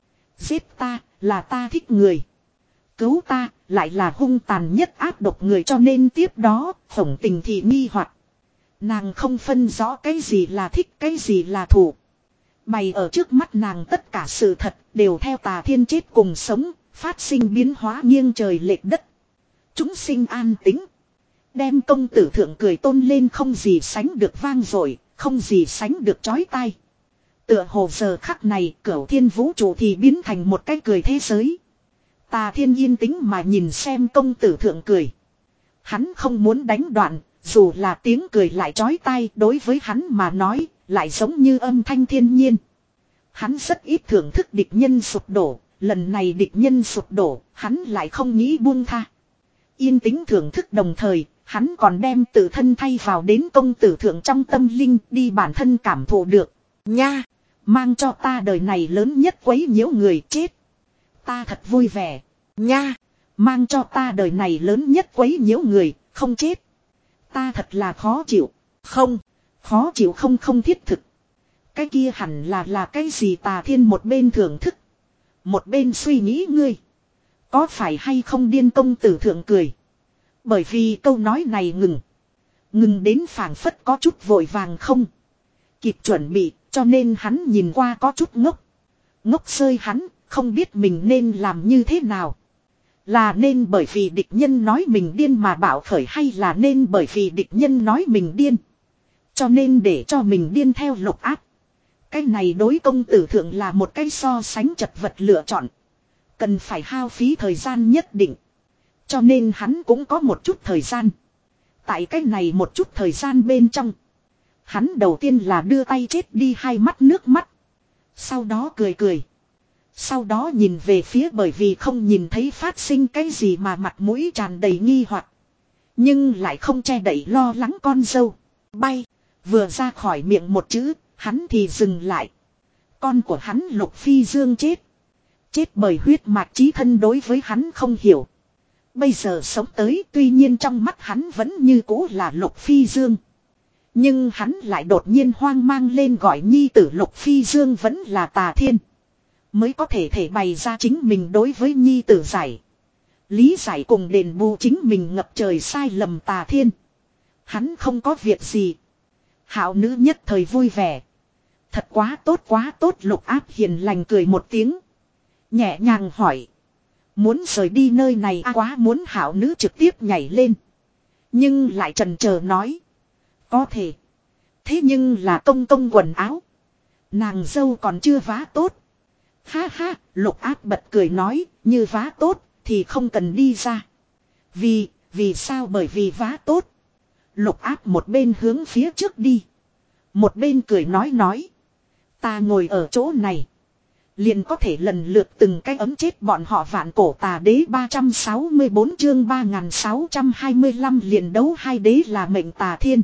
Giết ta là ta thích người. Cứu ta lại là hung tàn nhất ác độc người, cho nên tiếp đó Khổng Tình thì nghi hoặc. Nàng không phân rõ cái gì là thích, cái gì là thù. Bày ở trước mắt nàng tất cả sự thật đều theo Tà Thiên chết cùng sống, phát sinh biến hóa nghiêng trời lệch đất. Chúng sinh an tĩnh. Đem công tử thượng cười tôn lên không gì sánh được vang dội, không gì sánh được chói tai. Tựa hồ giờ khắc này Cửu Thiên vũ trụ thì biến thành một cái cười thế giới. Tà Thiên yên tĩnh mà nhìn xem công tử thượng cười. Hắn không muốn đánh đoạn, dù là tiếng cười lại chói tai, đối với hắn mà nói, lại giống như âm thanh thiên nhiên. Hắn rất ít thưởng thức địch nhân sụp đổ, lần này địch nhân sụp đổ, hắn lại không nghĩ buông tha. Yên tĩnh thưởng thức đồng thời, hắn còn đem tự thân thay vào đến công tử thượng trong tâm linh đi bản thân cảm thụ được. Nha! Mang cho ta đời này lớn nhất quấy nhiễu người chết. Ta thật vui vẻ. Nha! Mang cho ta đời này lớn nhất quấy nhiễu người, không chết. Ta thật là khó chịu. Không, khó chịu không không thiết thực. Cái kia hẳn là là cái gì? Tà Thiên một bên thưởng thức, một bên suy nghĩ ngươi. Có phải hay không điên? Công tử thượng cười. Bởi vì câu nói này ngừng. Ngừng đến phảng phất có chút vội vàng không kịp chuẩn bị, cho nên hắn nhìn qua có chút ngốc. Ngốc sơi hắn, không biết mình nên làm như thế nào. Là nên bởi vì địch nhân nói mình điên mà bạo khởi, hay là nên bởi vì địch nhân nói mình điên cho nên để cho mình điên theo Lục Áp. Cái này đối công tử thượng là một cái so sánh chật vật lựa chọn. Cần phải hao phí thời gian nhất định. Cho nên hắn cũng có một chút thời gian. Tại cái này một chút thời gian bên trong, hắn đầu tiên là đưa tay chết đi hai mắt nước mắt. Sau đó cười cười. Sau đó nhìn về phía bởi vì không nhìn thấy phát sinh cái gì mà mặt mũi tràn đầy nghi hoặc, nhưng lại không che đậy lo lắng con dâu. Bay. Vừa ra khỏi miệng một chữ, hắn thì dừng lại. Con của hắn Lục Phi Dương chết. Chết bởi huyết mạch chí thân, đối với hắn không hiểu. Bây giờ sống tới, tuy nhiên trong mắt hắn vẫn như cũ là Lục Phi Dương. Nhưng hắn lại đột nhiên hoang mang lên, gọi nhi tử Lục Phi Dương vẫn là Tà Thiên. Mới có thể thể bày ra chính mình đối với nhi tử giải. Lý giải cùng đền bù chính mình ngập trời sai lầm. Tà Thiên. Hắn không có việc gì. Hạo nữ nhất thời vui vẻ. Thật quá tốt quá tốt. Lục Áp hiền lành cười một tiếng. Nhẹ nhàng hỏi. Muốn rời đi nơi này à? Quá muốn. Hạo nữ trực tiếp nhảy lên. Nhưng lại trần chờ nói. Có thể. Thế nhưng là công công quần áo. Nàng dâu còn chưa vá tốt. Ha ha. Lục Áp bật cười nói. Như vá tốt thì không cần đi ra. Vì, vì sao? Bởi vì vá tốt. Lục Áp một bên hướng phía trước đi, một bên cười nói nói. Ta ngồi ở chỗ này, liền có thể lần lượt từng cái ấm chết bọn họ. Vạn Cổ Tà Đế ba trăm sáu mươi bốn chương ba nghìn sáu trăm hai mươi lăm liền đấu hai đế là mệnh Tà Thiên.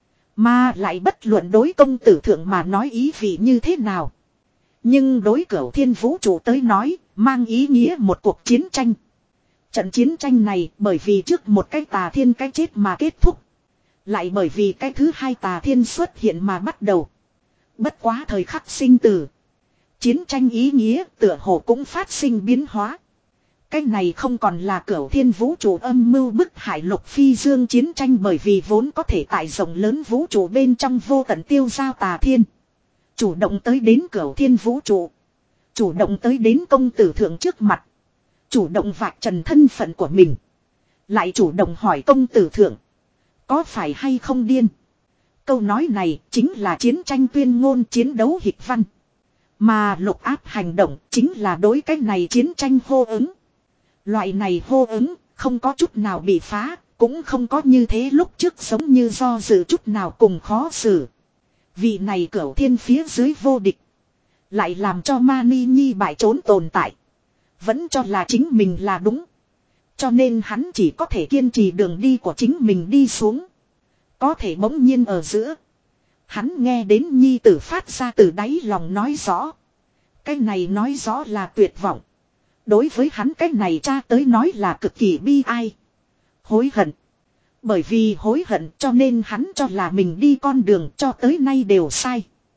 Mà lại bất luận đối công tử thượng mà nói ý vị như thế nào, nhưng đối Cửu Thiên vũ trụ tới nói, mang ý nghĩa một cuộc chiến tranh. Trận chiến tranh này bởi vì trước một cái Tà Thiên cái chết mà kết thúc, lại bởi vì cái thứ hai Tà Thiên xuất hiện mà bắt đầu. Bất quá thời khắc sinh tử, chiến tranh ý nghĩa tựa hồ cũng phát sinh biến hóa. Cái này không còn là Cửu Thiên vũ trụ âm mưu bức hại Lục Phi Dương chiến tranh, bởi vì vốn có thể tại rộng lớn vũ trụ bên trong vô tận tiêu giao Tà Thiên chủ động tới đến Cửu Thiên vũ trụ, chủ động tới đến công tử thượng trước mặt, chủ động vạch trần thân phận của mình, lại chủ động hỏi công tử thượng có phải hay không điên. Câu nói này chính là chiến tranh tuyên ngôn, chiến đấu hịch văn. Mà Lục Áp hành động chính là đối cái này chiến tranh hô ứng. Loại này hô ứng không có chút nào bị phá, cũng không có như thế lúc trước giống như do dự chút nào cùng khó xử. Vị này Cửu Thiên phía dưới vô địch, lại làm cho Mani Nhi bại trốn tồn tại, vẫn cho là chính mình là đúng. Cho nên hắn chỉ có thể kiên trì đường đi của chính mình đi xuống. Có thể bỗng nhiên ở giữa, hắn nghe đến nhi tử phát ra từ đáy lòng nói rõ. Cái này nói rõ là tuyệt vọng. Đối với hắn cái này cha tới nói là cực kỳ bi ai, hối hận. Bởi vì hối hận cho nên hắn cho là mình đi con đường cho tới nay đều sai.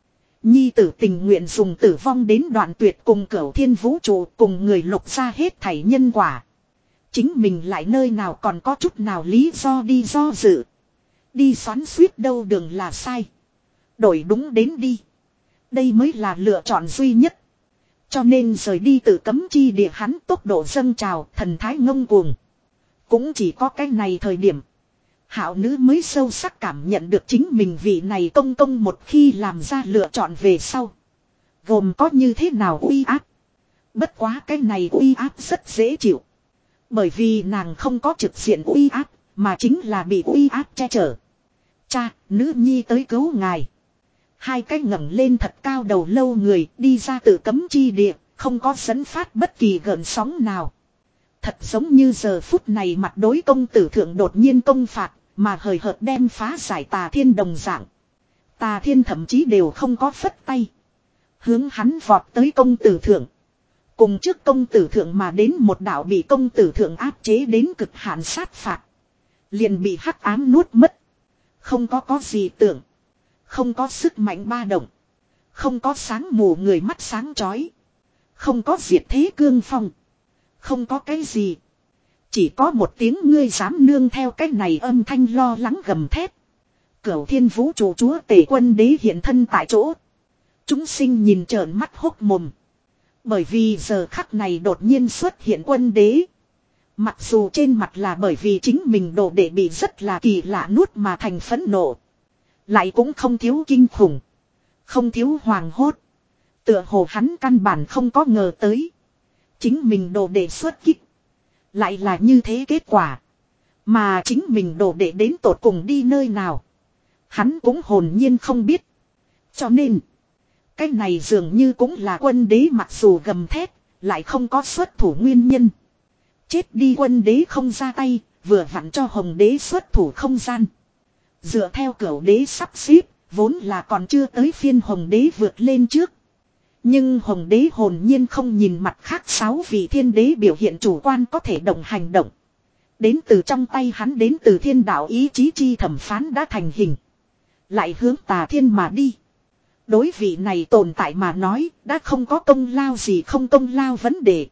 Nhi tử tình nguyện dùng tử vong đến đoạn tuyệt cùng cửu thiên vũ trụ cùng người lục ra hết thảy nhân quả. Chính mình lại nơi nào còn có chút nào lý do đi do dự. Đi xoắn suýt đâu đường là sai. Đổi đúng đến đi. Đây mới là lựa chọn duy nhất. Cho nên rời đi từ cấm chi địa hắn tốc độ dâng trào, thần thái ngông cuồng. Cũng chỉ có cái này thời điểm. Hạo nữ mới sâu sắc cảm nhận được chính mình vị này công công một khi làm ra lựa chọn về sau. Gồm có như thế nào uy áp. Bất quá cái này uy áp rất dễ chịu. Bởi vì nàng không có trực diện uy áp, mà chính là bị uy áp che chở. Cha, nữ nhi tới cứu ngài. Hai cái ngẩng lên thật cao đầu lâu người đi ra từ cấm chi địa, không có dẫn phát bất kỳ gợn sóng nào. Thật giống như giờ phút này mặt đối công tử thượng đột nhiên công phạt, mà hời hợt đem phá giải Tà Thiên đồng dạng. Tà Thiên thậm chí đều không có phất tay. Hướng hắn vọt tới công tử thượng. Cùng trước công tử thượng mà đến một đạo bị công tử thượng áp chế đến cực hạn sát phạt. Liền bị hắc ám nuốt mất. Không có có gì tưởng. Không có sức mạnh ba động. Không có sáng mù người mắt sáng chói. Không có diệt thế cương phong. Không có cái gì. Chỉ có một tiếng ngươi dám nương theo cái này âm thanh lo lắng gầm thét. Cửu thiên vũ trụ chúa tể quân đế hiện thân tại chỗ. Chúng sinh nhìn trợn mắt hốc mồm. Bởi vì giờ khắc này đột nhiên xuất hiện quân đế. Mặc dù trên mặt là bởi vì chính mình đồ đệ bị rất là kỳ lạ nuốt mà thành phẫn nộ. Lại cũng không thiếu kinh khủng. Không thiếu hoàng hốt. Tựa hồ hắn căn bản không có ngờ tới. Chính mình đồ đệ xuất kích. Lại là như thế kết quả. Mà chính mình đồ đệ đến tột cùng đi nơi nào. Hắn cũng hồn nhiên không biết. Cho nên. Cái này dường như cũng là quân đế mặc dù gầm thét. Lại không có xuất thủ nguyên nhân. Chết đi quân đế không ra tay. Vừa vặn cho hồng đế xuất thủ không gian. Dựa theo cửu đế sắp xếp. Vốn là còn chưa tới phiên hồng đế vượt lên trước. Nhưng hồng đế hồn nhiên không nhìn mặt khác sáu vị thiên đế biểu hiện chủ quan có thể động hành động. Đến từ trong tay hắn đến từ thiên đạo ý chí chi thẩm phán đã thành hình. Lại hướng Tà Thiên mà đi. Đối vị này tồn tại mà nói đã không có công lao gì không công lao vấn đề.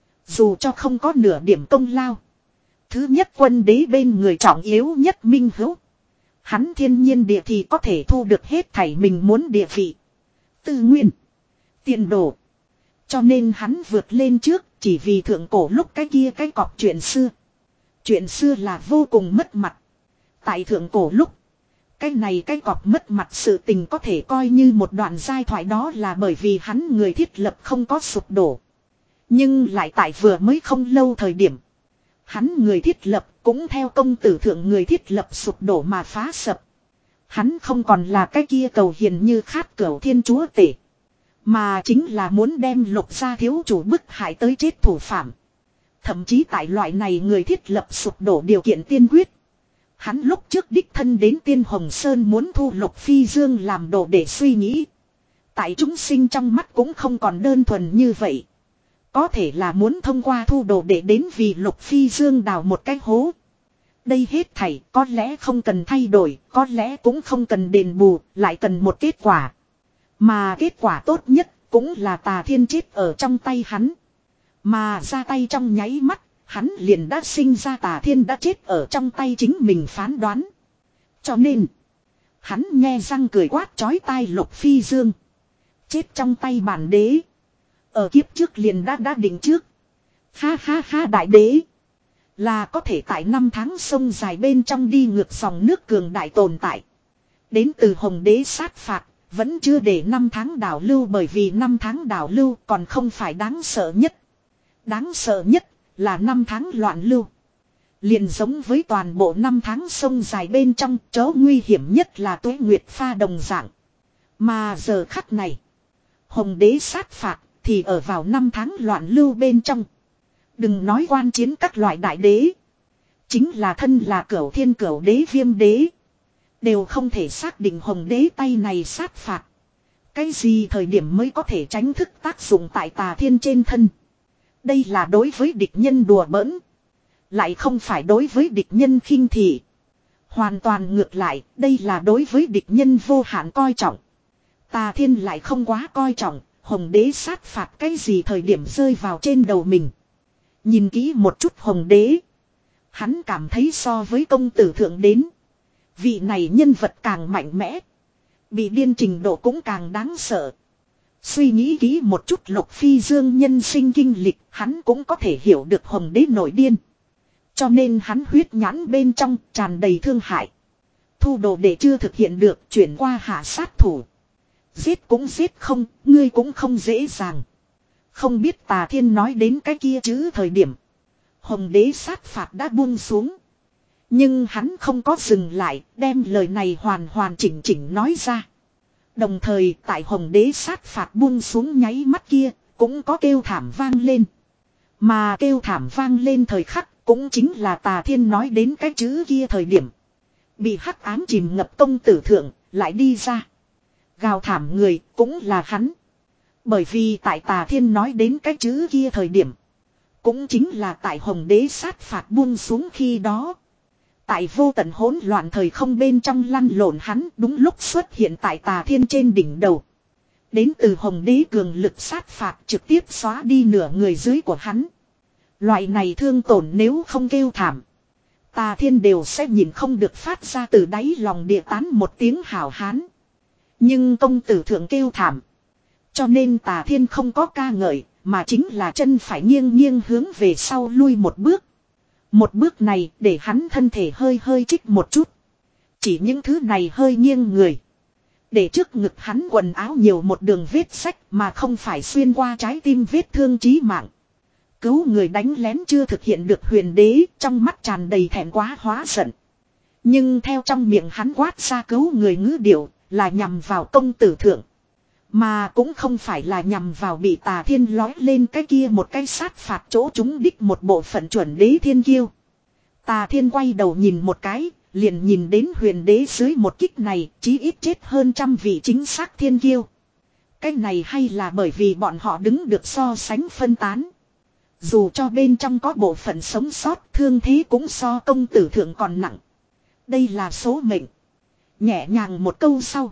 Dù cho không có nửa điểm công lao. Thứ nhất quân đế bên người trọng yếu nhất minh hữu. Hắn thiên nhiên địa thì có thể thu được hết thảy mình muốn địa vị. Tư nguyên. Tiền đồ. Cho nên hắn vượt lên trước chỉ vì thượng cổ lúc cái kia cái cọp chuyện xưa. Chuyện xưa là vô cùng mất mặt. Tại thượng cổ lúc. Cái này cái cọp mất mặt sự tình có thể coi như một đoạn giai thoại đó là bởi vì hắn người thiết lập không có sụp đổ. Nhưng lại tại vừa mới không lâu thời điểm. Hắn người thiết lập cũng theo công tử thượng người thiết lập sụp đổ mà phá sập. Hắn không còn là cái kia cầu hiền như khát cửu thiên chúa tể. Mà chính là muốn đem lục gia thiếu chủ bức hại tới chết thủ phạm. Thậm chí tại loại này người thiết lập sụp đổ điều kiện tiên quyết. Hắn lúc trước đích thân đến Tiên Hồng Sơn muốn thu Lục Phi Dương làm đồ để suy nghĩ. Tại chúng sinh trong mắt cũng không còn đơn thuần như vậy. Có thể là muốn thông qua thu đồ để đến vì Lục Phi Dương đào một cái hố. Đây hết thảy có lẽ không cần thay đổi, có lẽ cũng không cần đền bù, lại cần một kết quả. Mà kết quả tốt nhất cũng là Tà Thiên chết ở trong tay hắn. Mà ra tay trong nháy mắt, hắn liền đã sinh ra Tà Thiên đã chết ở trong tay chính mình phán đoán. Cho nên, hắn nghe răng cười quát chói tai Lục Phi Dương. Chết trong tay bản đế. Ở kiếp trước liền đã đã định trước. Ha ha ha đại đế. Là có thể tại năm tháng sông dài bên trong đi ngược dòng nước cường đại tồn tại. Đến từ Hồng Đế sát phạt. Vẫn chưa để năm tháng đảo lưu bởi vì năm tháng đảo lưu còn không phải đáng sợ nhất. Đáng sợ nhất là năm tháng loạn lưu. Liền giống với toàn bộ năm tháng sông dài bên trong chỗ nguy hiểm nhất là tuế nguyệt pha đồng dạng. Mà giờ khắc này. Hồng Đế sát phạt thì ở vào năm tháng loạn lưu bên trong. Đừng nói quan chiến các loại đại đế. Chính là thân là cửu thiên cửu đế Viêm đế. Đều không thể xác định Hồng Đế tay này sát phạt. Cái gì thời điểm mới có thể tránh thức tác dụng tại Tà Thiên trên thân. Đây là đối với địch nhân đùa bỡn. Lại không phải đối với địch nhân khinh thị. Hoàn toàn ngược lại, đây là đối với địch nhân vô hạn coi trọng. Tà Thiên lại không quá coi trọng, Hồng Đế sát phạt cái gì thời điểm rơi vào trên đầu mình. Nhìn kỹ một chút Hồng Đế. Hắn cảm thấy so với công tử thượng đến. Vị này nhân vật càng mạnh mẽ. Bị điên trình độ cũng càng đáng sợ. Suy nghĩ kỹ một chút Lục Phi Dương nhân sinh kinh lịch, hắn cũng có thể hiểu được Hồng Đế nổi điên. Cho nên hắn huyết nhãn bên trong tràn đầy thương hại. Thu đồ để chưa thực hiện được, chuyển qua hạ sát thủ. Giết cũng giết không, ngươi cũng không dễ dàng. Không biết Tà Thiên nói đến cái kia chứ thời điểm. Hồng Đế sát phạt đã buông xuống. Nhưng hắn không có dừng lại, đem lời này hoàn hoàn chỉnh chỉnh nói ra. Đồng thời tại Hồng Đế sát phạt buông xuống nháy mắt kia, cũng có kêu thảm vang lên. Mà kêu thảm vang lên thời khắc, cũng chính là Tà Thiên nói đến cái chữ kia thời điểm. Bị hắc ám chìm ngập công tử thượng, lại đi ra. Gào thảm người, cũng là hắn. Bởi vì tại Tà Thiên nói đến cái chữ kia thời điểm. Cũng chính là tại Hồng Đế sát phạt buông xuống khi đó. Tại vô tận hỗn loạn thời không bên trong lăn lộn hắn đúng lúc xuất hiện tại Tà Thiên trên đỉnh đầu. Đến từ Hồng Đế cường lực sát phạt trực tiếp xóa đi nửa người dưới của hắn. Loại này thương tổn nếu không kêu thảm. Tà Thiên đều sẽ nhìn không được phát ra từ đáy lòng địa tán một tiếng hào hán. Nhưng công tử thượng kêu thảm. Cho nên Tà Thiên không có ca ngợi, mà chính là chân phải nghiêng nghiêng hướng về sau lui một bước. Một bước này để hắn thân thể hơi hơi chích một chút. Chỉ những thứ này hơi nghiêng người. Để trước ngực hắn quần áo nhiều một đường vết sách mà không phải xuyên qua trái tim vết thương chí mạng. Cứu người đánh lén chưa thực hiện được Huyền Đế, trong mắt tràn đầy thẹn quá hóa giận. Nhưng theo trong miệng hắn quát ra cứu người ngữ điệu, là nhằm vào công tử thượng. Mà cũng không phải là nhằm vào bị Tà Thiên lói lên cái kia một cái sát phạt chỗ chúng đích một bộ phận chuẩn đế thiên kiêu. Tà Thiên quay đầu nhìn một cái, liền nhìn đến Huyền Đế dưới một kích này, chí ít chết hơn trăm vị chính xác thiên kiêu. Cái này hay là bởi vì bọn họ đứng được so sánh phân tán. Dù cho bên trong có bộ phận sống sót, thương thế cũng so công tử thượng còn nặng. Đây là số mệnh. Nhẹ nhàng một câu sau.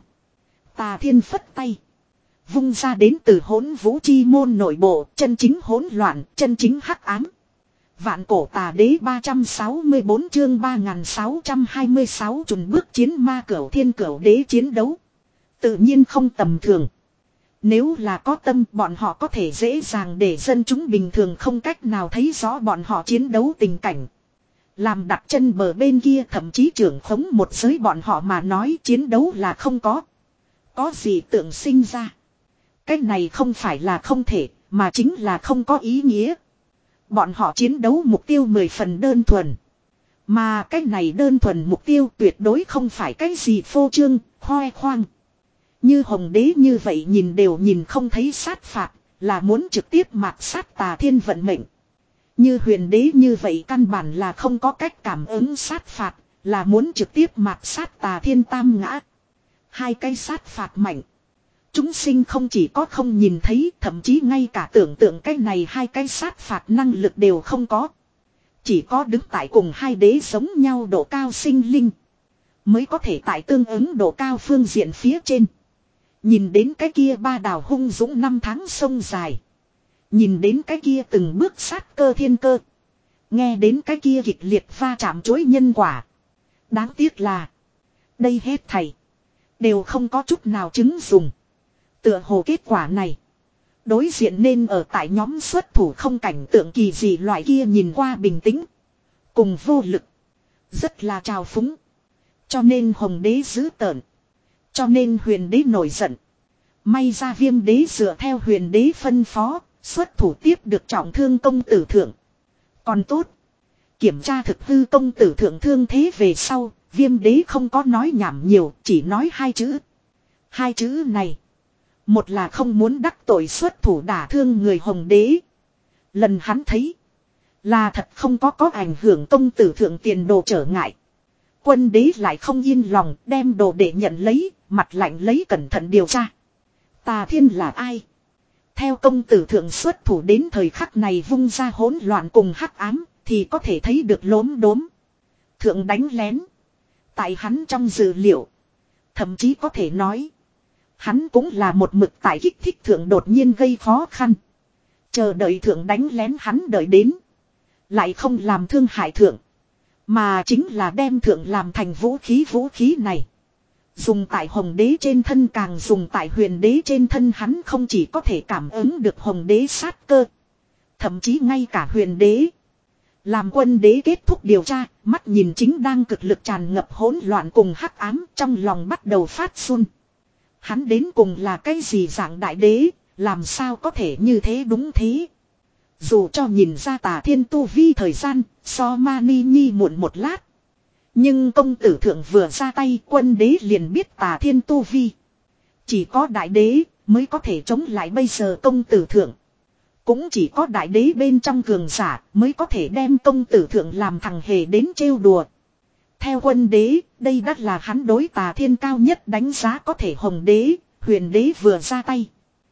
Tà Thiên phất tay. Vung ra đến từ Hỗn Vũ chi môn nội bộ, chân chính hỗn loạn, chân chính hắc ám. Vạn cổ Tà Đế ba trăm sáu mươi bốn chương ba nghìn sáu trăm hai mươi sáu trùn bước chiến ma cửu thiên cửu đế chiến đấu. Tự nhiên không tầm thường. Nếu là có tâm, bọn họ có thể dễ dàng để dân chúng bình thường không cách nào thấy rõ bọn họ chiến đấu tình cảnh. Làm đặt chân bờ bên kia thậm chí trưởng khống một giới bọn họ mà nói chiến đấu là không có. Có gì tượng sinh ra. Cái này không phải là không thể, mà chính là không có ý nghĩa. Bọn họ chiến đấu mục tiêu mười phần đơn thuần. Mà cái này đơn thuần mục tiêu tuyệt đối không phải cái gì phô trương, khoe khoang. Như Hồng Đế như vậy nhìn đều nhìn không thấy sát phạt, là muốn trực tiếp mạt sát Tà Thiên vận mệnh. Như Huyền Đế như vậy căn bản là không có cách cảm ứng sát phạt, là muốn trực tiếp mạt sát Tà Thiên tam ngã. Hai cái sát phạt mạnh. Chúng sinh không chỉ có không nhìn thấy, thậm chí ngay cả tưởng tượng cái này hai cái sát phạt năng lực đều không có. Chỉ có đứng tại cùng hai đế giống nhau độ cao sinh linh, mới có thể tại tương ứng độ cao phương diện phía trên. Nhìn đến cái kia ba đào hung dũng năm tháng sông dài. Nhìn đến cái kia từng bước sát cơ thiên cơ. Nghe đến cái kia kịch liệt va chạm chối nhân quả. Đáng tiếc là đây hết thảy đều không có chút nào chứng dùng. Tựa hồ kết quả này đối diện nên ở tại nhóm xuất thủ không cảnh tượng kỳ dị loại kia nhìn qua bình tĩnh cùng vô lực, rất là trào phúng. Cho nên Hồng Đế dữ tợn. Cho nên Huyền Đế nổi giận. May ra Viêm Đế dựa theo Huyền Đế phân phó, xuất thủ tiếp được trọng thương công tử thượng. Còn tốt, kiểm tra thực hư công tử thượng thương thế về sau, Viêm Đế không có nói nhảm nhiều, chỉ nói hai chữ. Hai chữ này, một là không muốn đắc tội xuất thủ đả thương người Hồng Đế. Lần hắn thấy, là thật không có có ảnh hưởng công tử thượng tiền đồ trở ngại. Quân đế lại không yên lòng, đem đồ để nhận lấy, mặt lạnh lấy cẩn thận điều tra. Tà Thiên là ai? Theo công tử thượng xuất thủ đến thời khắc này vung ra hỗn loạn cùng hắc ám, thì có thể thấy được lốm đốm. Thượng đánh lén. Tại hắn trong dữ liệu, thậm chí có thể nói, Hắn cũng là một mực tại kích thích thượng đột nhiên gây khó khăn. Chờ đợi thượng đánh lén hắn đợi đến. Lại không làm thương hại thượng. Mà chính là đem thượng làm thành vũ khí vũ khí này. Dùng tại hồng đế trên thân càng dùng tại huyền đế trên thân hắn không chỉ có thể cảm ứng được hồng đế sát cơ. Thậm chí ngay cả huyền đế. Làm quân đế kết thúc điều tra, mắt nhìn chính đang cực lực tràn ngập hỗn loạn cùng hắc ám trong lòng bắt đầu phát run. Hắn đến cùng là cái gì dạng đại đế, làm sao có thể như thế đúng thế. Dù cho nhìn ra Tà Thiên tu vi thời gian, so Mani Nhi muộn một lát. Nhưng công tử thượng vừa ra tay quân đế liền biết Tà Thiên tu vi. Chỉ có đại đế mới có thể chống lại bây giờ công tử thượng. Cũng chỉ có đại đế bên trong cường giả mới có thể đem công tử thượng làm thằng hề đến trêu đùa. Theo quân đế, đây đắt là hắn đối Tà Thiên cao nhất đánh giá có thể hồng đế, huyền đế vừa ra tay.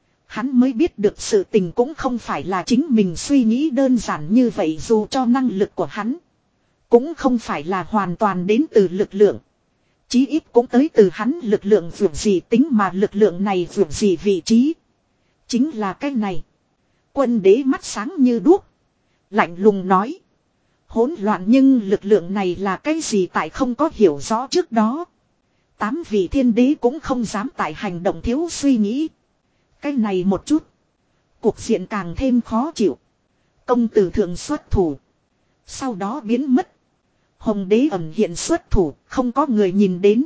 Hắn mới biết được sự tình cũng không phải là chính mình suy nghĩ đơn giản như vậy dù cho năng lực của hắn. Cũng không phải là hoàn toàn đến từ lực lượng. Chí ít cũng tới từ hắn lực lượng vượt gì tính mà lực lượng này vượt gì vị trí. Chính là cái này. Quân đế mắt sáng như đuốc. Lạnh lùng nói. Hỗn loạn nhưng lực lượng này là cái gì tại không có hiểu rõ trước đó. Tám vị thiên đế cũng không dám tại hành động thiếu suy nghĩ. Cái này một chút. Cuộc diện càng thêm khó chịu. Công tử thượng xuất thủ. Sau đó biến mất. Hồng đế ẩn hiện xuất thủ. Không có người nhìn đến.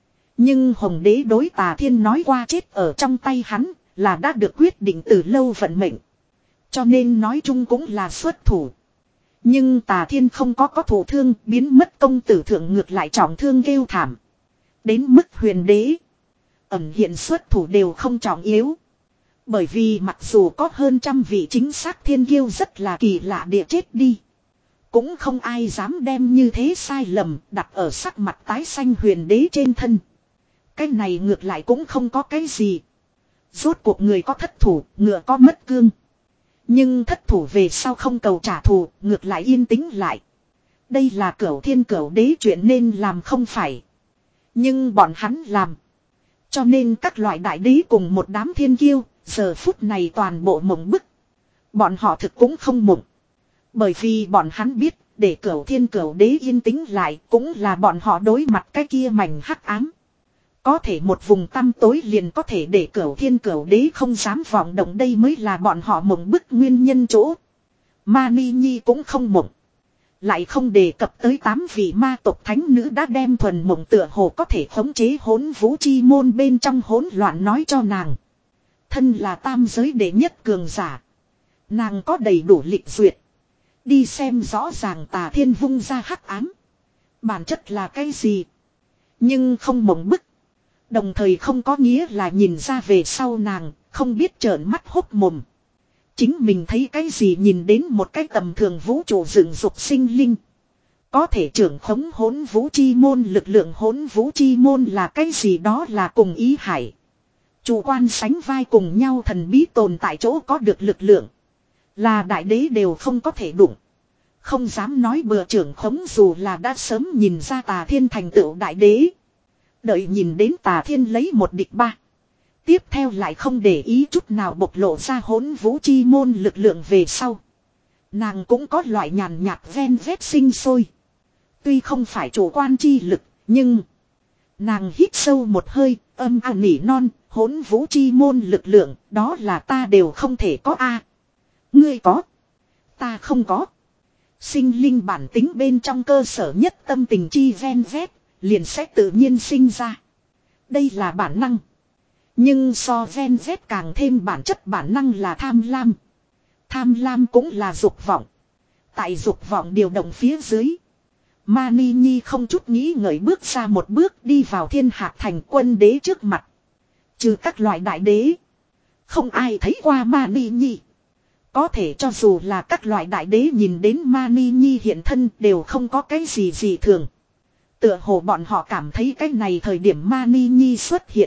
Nhưng hồng đế đối Tà Thiên nói qua chết ở trong tay hắn. Là đã được quyết định từ lâu vận mệnh. Cho nên nói chung cũng là xuất thủ. Nhưng Tà Thiên không có có thổ thương. Biến mất công tử thượng ngược lại trọng thương kêu thảm. Đến mức huyền đế. Ẩn hiện xuất thủ đều không trọng yếu. Bởi vì mặc dù có hơn trăm vị chính xác thiên kiêu rất là kỳ lạ địa chết đi. Cũng không ai dám đem như thế sai lầm đặt ở sắc mặt tái xanh huyền đế trên thân. Cái này ngược lại cũng không có cái gì. Rốt cuộc người có thất thủ, ngựa có mất cương. Nhưng thất thủ về sau không cầu trả thù, ngược lại yên tĩnh lại. Đây là cửu thiên cửu đế chuyện nên làm không phải. Nhưng bọn hắn làm. Cho nên các loại đại đế cùng một đám thiên kiêu. Giờ phút này toàn bộ mộng bức. Bọn họ thực cũng không mộng. Bởi vì bọn hắn biết, để cửu thiên cửu đế yên tĩnh lại cũng là bọn họ đối mặt cái kia mảnh hắc ám. Có thể một vùng tăm tối liền có thể để cửu thiên cửu đế không dám vọng động đây mới là bọn họ mộng bức nguyên nhân chỗ. Mani Nhi cũng không mộng. Lại không đề cập tới tám vị ma tộc thánh nữ đã đem thuần mộng tựa hồ có thể khống chế hỗn vũ chi môn bên trong hỗn loạn nói cho nàng. Thân là tam giới đệ nhất cường giả. Nàng có đầy đủ lịch duyệt. Đi xem rõ ràng Tà Thiên vung ra hắc ám. Bản chất là cái gì. Nhưng không mộng bức. Đồng thời không có nghĩa là nhìn ra về sau nàng. Không biết trợn mắt hốc mồm. Chính mình thấy cái gì nhìn đến một cái tầm thường vũ trụ dựng dục sinh linh. Có thể trưởng khống hỗn vũ chi môn lực lượng hỗn vũ chi môn là cái gì đó là cùng ý hải. Chủ quan sánh vai cùng nhau thần bí tồn tại chỗ có được lực lượng. Là đại đế đều không có thể đụng. Không dám nói bừa trưởng khống dù là đã sớm nhìn ra Tà Thiên thành tựu đại đế. Đợi nhìn đến Tà Thiên lấy một địch ba. Tiếp theo lại không để ý chút nào bộc lộ ra hỗn vũ chi môn lực lượng về sau. Nàng cũng có loại nhàn nhạt ven vét sinh sôi. Tuy không phải chủ quan chi lực, nhưng... Nàng hít sâu một hơi, âm a nỉ non, hỗn vũ chi môn lực lượng, đó là ta đều không thể có a. Ngươi có. Ta không có. Sinh linh bản tính bên trong cơ sở nhất tâm tình chi ven vét, liền sẽ tự nhiên sinh ra. Đây là bản năng. Nhưng so ven vét càng thêm bản chất bản năng là tham lam. Tham lam cũng là dục vọng. Tại dục vọng điều động phía dưới. Mani Nhi không chút nghĩ ngợi bước ra một bước đi vào thiên hạc thành quân đế trước mặt. Trừ các loại đại đế. Không ai thấy qua Mani Nhi. Có thể cho dù là các loại đại đế nhìn đến Mani Nhi hiện thân đều không có cái gì gì thường. Tựa hồ bọn họ cảm thấy cái này thời điểm Mani Nhi xuất hiện.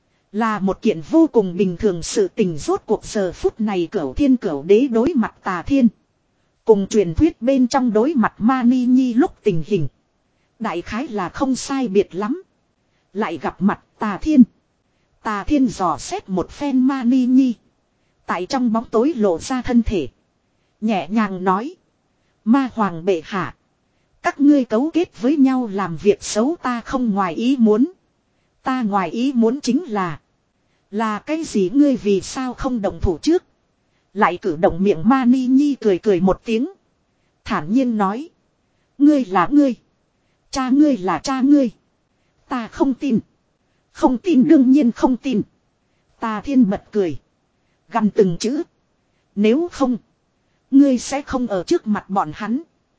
Là một kiện vô cùng bình thường sự tình rốt cuộc giờ phút này cửu thiên cửu đế đối mặt Tà Thiên. Cùng truyền thuyết bên trong đối mặt Mani Nhi lúc tình hình. Đại khái là không sai biệt lắm. Lại gặp mặt Tà Thiên. Tà Thiên dò xét một phen Mani Nhi. Tại trong bóng tối lộ ra thân thể. Nhẹ nhàng nói. Ma hoàng bệ hạ. Các ngươi cấu kết với nhau làm việc xấu ta không ngoài ý muốn. Ta ngoài ý muốn chính là. Là cái gì ngươi vì sao không động thủ trước. Lại cử động miệng Mani Nhi cười cười một tiếng. Thản nhiên nói. Ngươi là ngươi. Cha ngươi là cha ngươi. Ta không tin. Không tin đương nhiên không tin. Tà Thiên bật cười. Gằn từng chữ. Nếu không. Ngươi sẽ không ở trước mặt bọn hắn.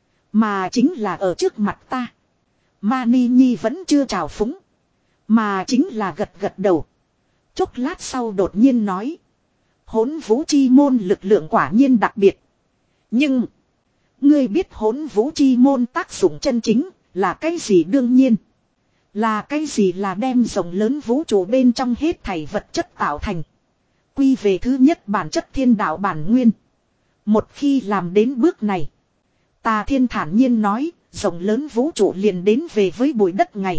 Mà chính là ở trước mặt ta. Mani Nhi vẫn chưa trào phúng. Mà chính là gật gật đầu. Chốc lát sau đột nhiên nói. Hỗn vũ chi môn lực lượng quả nhiên đặc biệt. Nhưng. Ngươi biết hỗn vũ chi môn tác dụng chân chính là cái gì đương nhiên. Là cái gì là đem rộng lớn vũ trụ bên trong hết thảy vật chất tạo thành. Quy về thứ nhất bản chất thiên đạo bản nguyên. Một khi làm đến bước này. Tà Thiên thản nhiên nói, rộng lớn vũ trụ liền đến về với bụi đất ngày.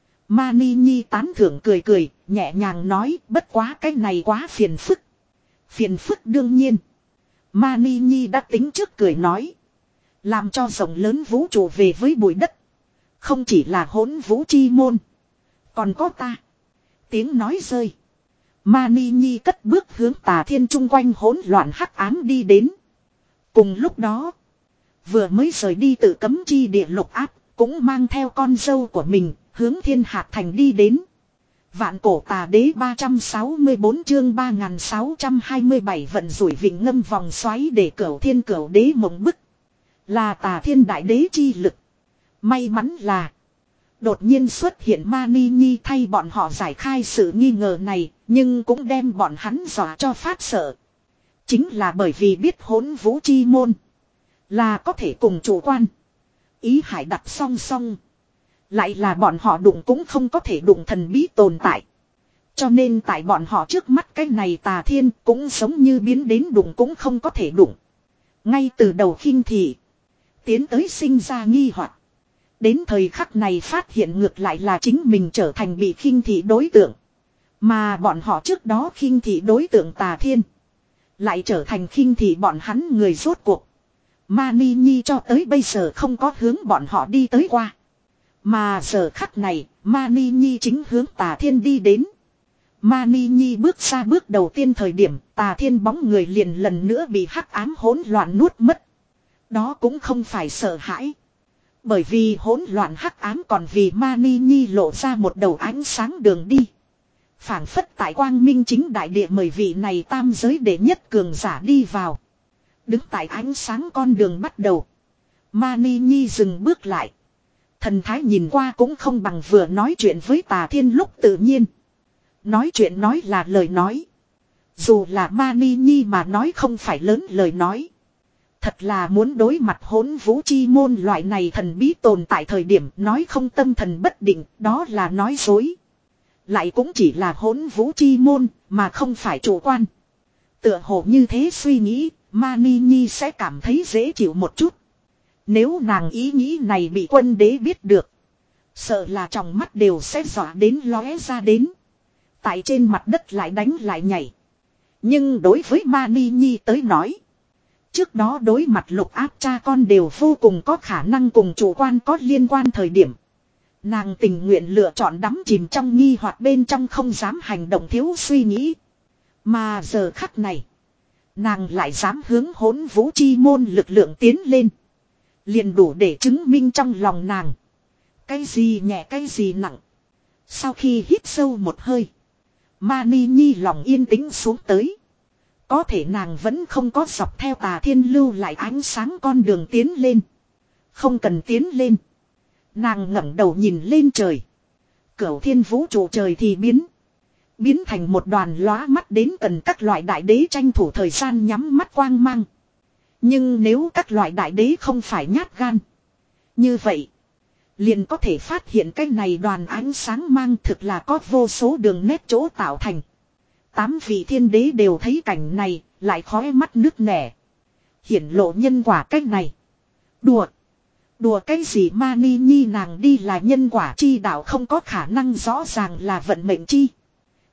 Mani Nhi tán thưởng cười cười, nhẹ nhàng nói, bất quá cái này quá phiền phức. Phiền phức đương nhiên. Mani Nhi đã tính trước cười nói. Làm cho rộng lớn vũ trụ về với bụi đất. Không chỉ là hỗn vũ chi môn. Còn có ta. Tiếng nói rơi. Mani Nhi cất bước hướng Tà Thiên chung quanh hỗn loạn hắc ám đi đến. Cùng lúc đó. Vừa mới rời đi tự cấm chi địa lục áp. Cũng mang theo con dâu của mình. Hướng Thiên Hạt Thành đi đến. Vạn cổ tà đế ba trăm sáu mươi bốn chương ba nghìn sáu trăm hai mươi bảy vận rủi vịnh ngâm vòng xoáy để cửu thiên cửu đế mộng bức. Là Tà Thiên đại đế chi lực. May mắn là. Đột nhiên xuất hiện Mani Nhi thay bọn họ giải khai sự nghi ngờ này. Nhưng cũng đem bọn hắn dọa cho phát sợ. Chính là bởi vì biết hỗn vũ chi môn. Là có thể cùng chủ quan. Ý hải đặt song song. Lại là bọn họ đụng cũng không có thể đụng thần bí tồn tại. Cho nên tại bọn họ trước mắt cái này Tà Thiên cũng giống như biến đến đụng cũng không có thể đụng. Ngay từ đầu khinh thị. Tiến tới sinh ra nghi hoặc. Đến thời khắc này phát hiện ngược lại là chính mình trở thành bị khinh thị đối tượng. Mà bọn họ trước đó khinh thị đối tượng Tà Thiên. Lại trở thành khinh thị bọn hắn người rốt cuộc. Mani Nhi cho tới bây giờ không có hướng bọn họ đi tới qua. Mà giờ khắc này, Mani Nhi chính hướng Tà Thiên đi đến. Mani Nhi bước ra bước đầu tiên thời điểm, Tà Thiên bóng người liền lần nữa bị hắc ám hỗn loạn nuốt mất. Đó cũng không phải sợ hãi. Bởi vì hỗn loạn hắc ám còn vì Mani Nhi lộ ra một đầu ánh sáng đường đi. Phảng phất tại quang minh chính đại địa mời vị này tam giới đệ nhất cường giả đi vào. Đứng tại ánh sáng con đường bắt đầu. Mani Nhi dừng bước lại. Thần thái nhìn qua cũng không bằng vừa nói chuyện với Tà Thiên lúc tự nhiên. Nói chuyện nói là lời nói. Dù là Mani Nhi mà nói không phải lớn lời nói. Thật là muốn đối mặt hỗn vũ chi môn loại này thần bí tồn tại thời điểm nói không tâm thần bất định, đó là nói dối. Lại cũng chỉ là hỗn vũ chi môn, mà không phải chủ quan. Tựa hồ như thế suy nghĩ, Mani Nhi sẽ cảm thấy dễ chịu một chút. Nếu nàng ý nghĩ này bị quân đế biết được, sợ là trong mắt đều sẽ dọa đến lóe ra đến. Tại trên mặt đất lại đánh lại nhảy. Nhưng đối với Mani Nhi tới nói, trước đó đối mặt lục áp cha con đều vô cùng có khả năng cùng chủ quan có liên quan thời điểm. Nàng tình nguyện lựa chọn đắm chìm trong nghi hoặc bên trong không dám hành động thiếu suy nghĩ. Mà giờ khắc này, nàng lại dám hướng hỗn vũ chi môn lực lượng tiến lên. Liền đủ để chứng minh trong lòng nàng. Cái gì nhẹ cái gì nặng. Sau khi hít sâu một hơi, Mani Nhi lòng yên tĩnh xuống tới. Có thể nàng vẫn không có dọc theo Tà Thiên lưu lại ánh sáng con đường tiến lên. Không cần tiến lên. Nàng ngẩng đầu nhìn lên trời. Cửu thiên vũ trụ trời thì biến. Biến thành một đoàn lóa mắt đến cần các loại đại đế tranh thủ thời gian nhắm mắt quang mang. Nhưng nếu các loại đại đế không phải nhát gan. Như vậy, liền có thể phát hiện cái này đoàn ánh sáng mang thực là có vô số đường nét chỗ tạo thành. Tám vị thiên đế đều thấy cảnh này, lại khói mắt nước nẻ. Hiển lộ nhân quả cách này. Đùa. Đùa cái gì Mani Nhi nàng đi là nhân quả chi đạo không có khả năng rõ ràng là vận mệnh chi.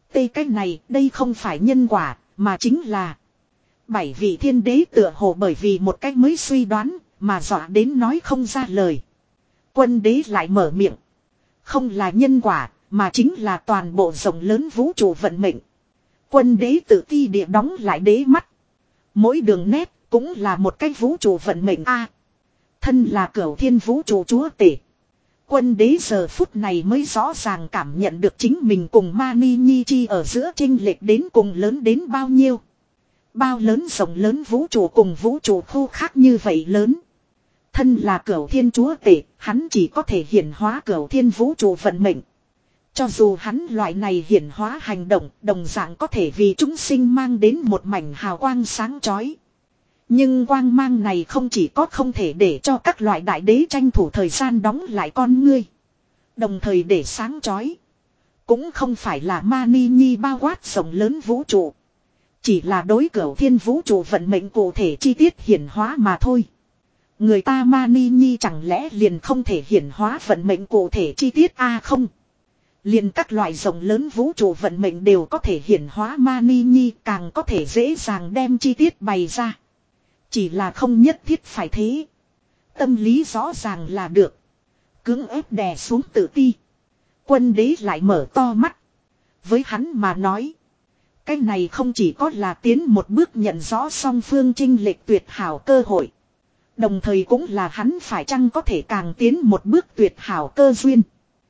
Tê cái này đây không phải nhân quả mà chính là bảy vị thiên đế tựa hồ bởi vì một cách mới suy đoán mà dọa đến nói không ra lời. Quân đế lại mở miệng. Không là nhân quả mà chính là toàn bộ rộng lớn vũ trụ vận mệnh. Quân đế tự ti địa đóng lại đế mắt. Mỗi đường nét cũng là một cái vũ trụ vận mệnh a. Thân là cửu thiên vũ trụ chúa tể. Quân đế giờ phút này mới rõ ràng cảm nhận được chính mình cùng Mani Nhi Chi ở giữa chênh lệch đến cùng lớn đến bao nhiêu. Bao lớn rộng lớn vũ trụ cùng vũ trụ khu khác như vậy lớn. Thân là cửu thiên chúa tể, hắn chỉ có thể hiển hóa cửu thiên vũ trụ vận mệnh. Cho dù hắn loại này hiển hóa hành động, đồng dạng có thể vì chúng sinh mang đến một mảnh hào quang sáng chói. Nhưng quang mang này không chỉ có không thể để cho các loại đại đế tranh thủ thời gian đóng lại con ngươi. Đồng thời để sáng chói. Cũng không phải là Mani Nhi bao quát rộng lớn vũ trụ. Chỉ là đối cửu thiên vũ trụ vận mệnh cụ thể chi tiết hiển hóa mà thôi. Người ta Mani Nhi chẳng lẽ liền không thể hiển hóa vận mệnh cụ thể chi tiết a à không? Liền các loại rộng lớn vũ trụ vận mệnh đều có thể hiển hóa Mani Nhi càng có thể dễ dàng đem chi tiết bày ra. Chỉ là không nhất thiết phải thế. Tâm lý rõ ràng là được. Cưỡng ép đè xuống tự ti. Quân đế lại mở to mắt. Với hắn mà nói. Cái này không chỉ có là tiến một bước nhận rõ song phương chênh lệch tuyệt hảo cơ hội. Đồng thời cũng là hắn phải chăng có thể càng tiến một bước tuyệt hảo cơ duyên.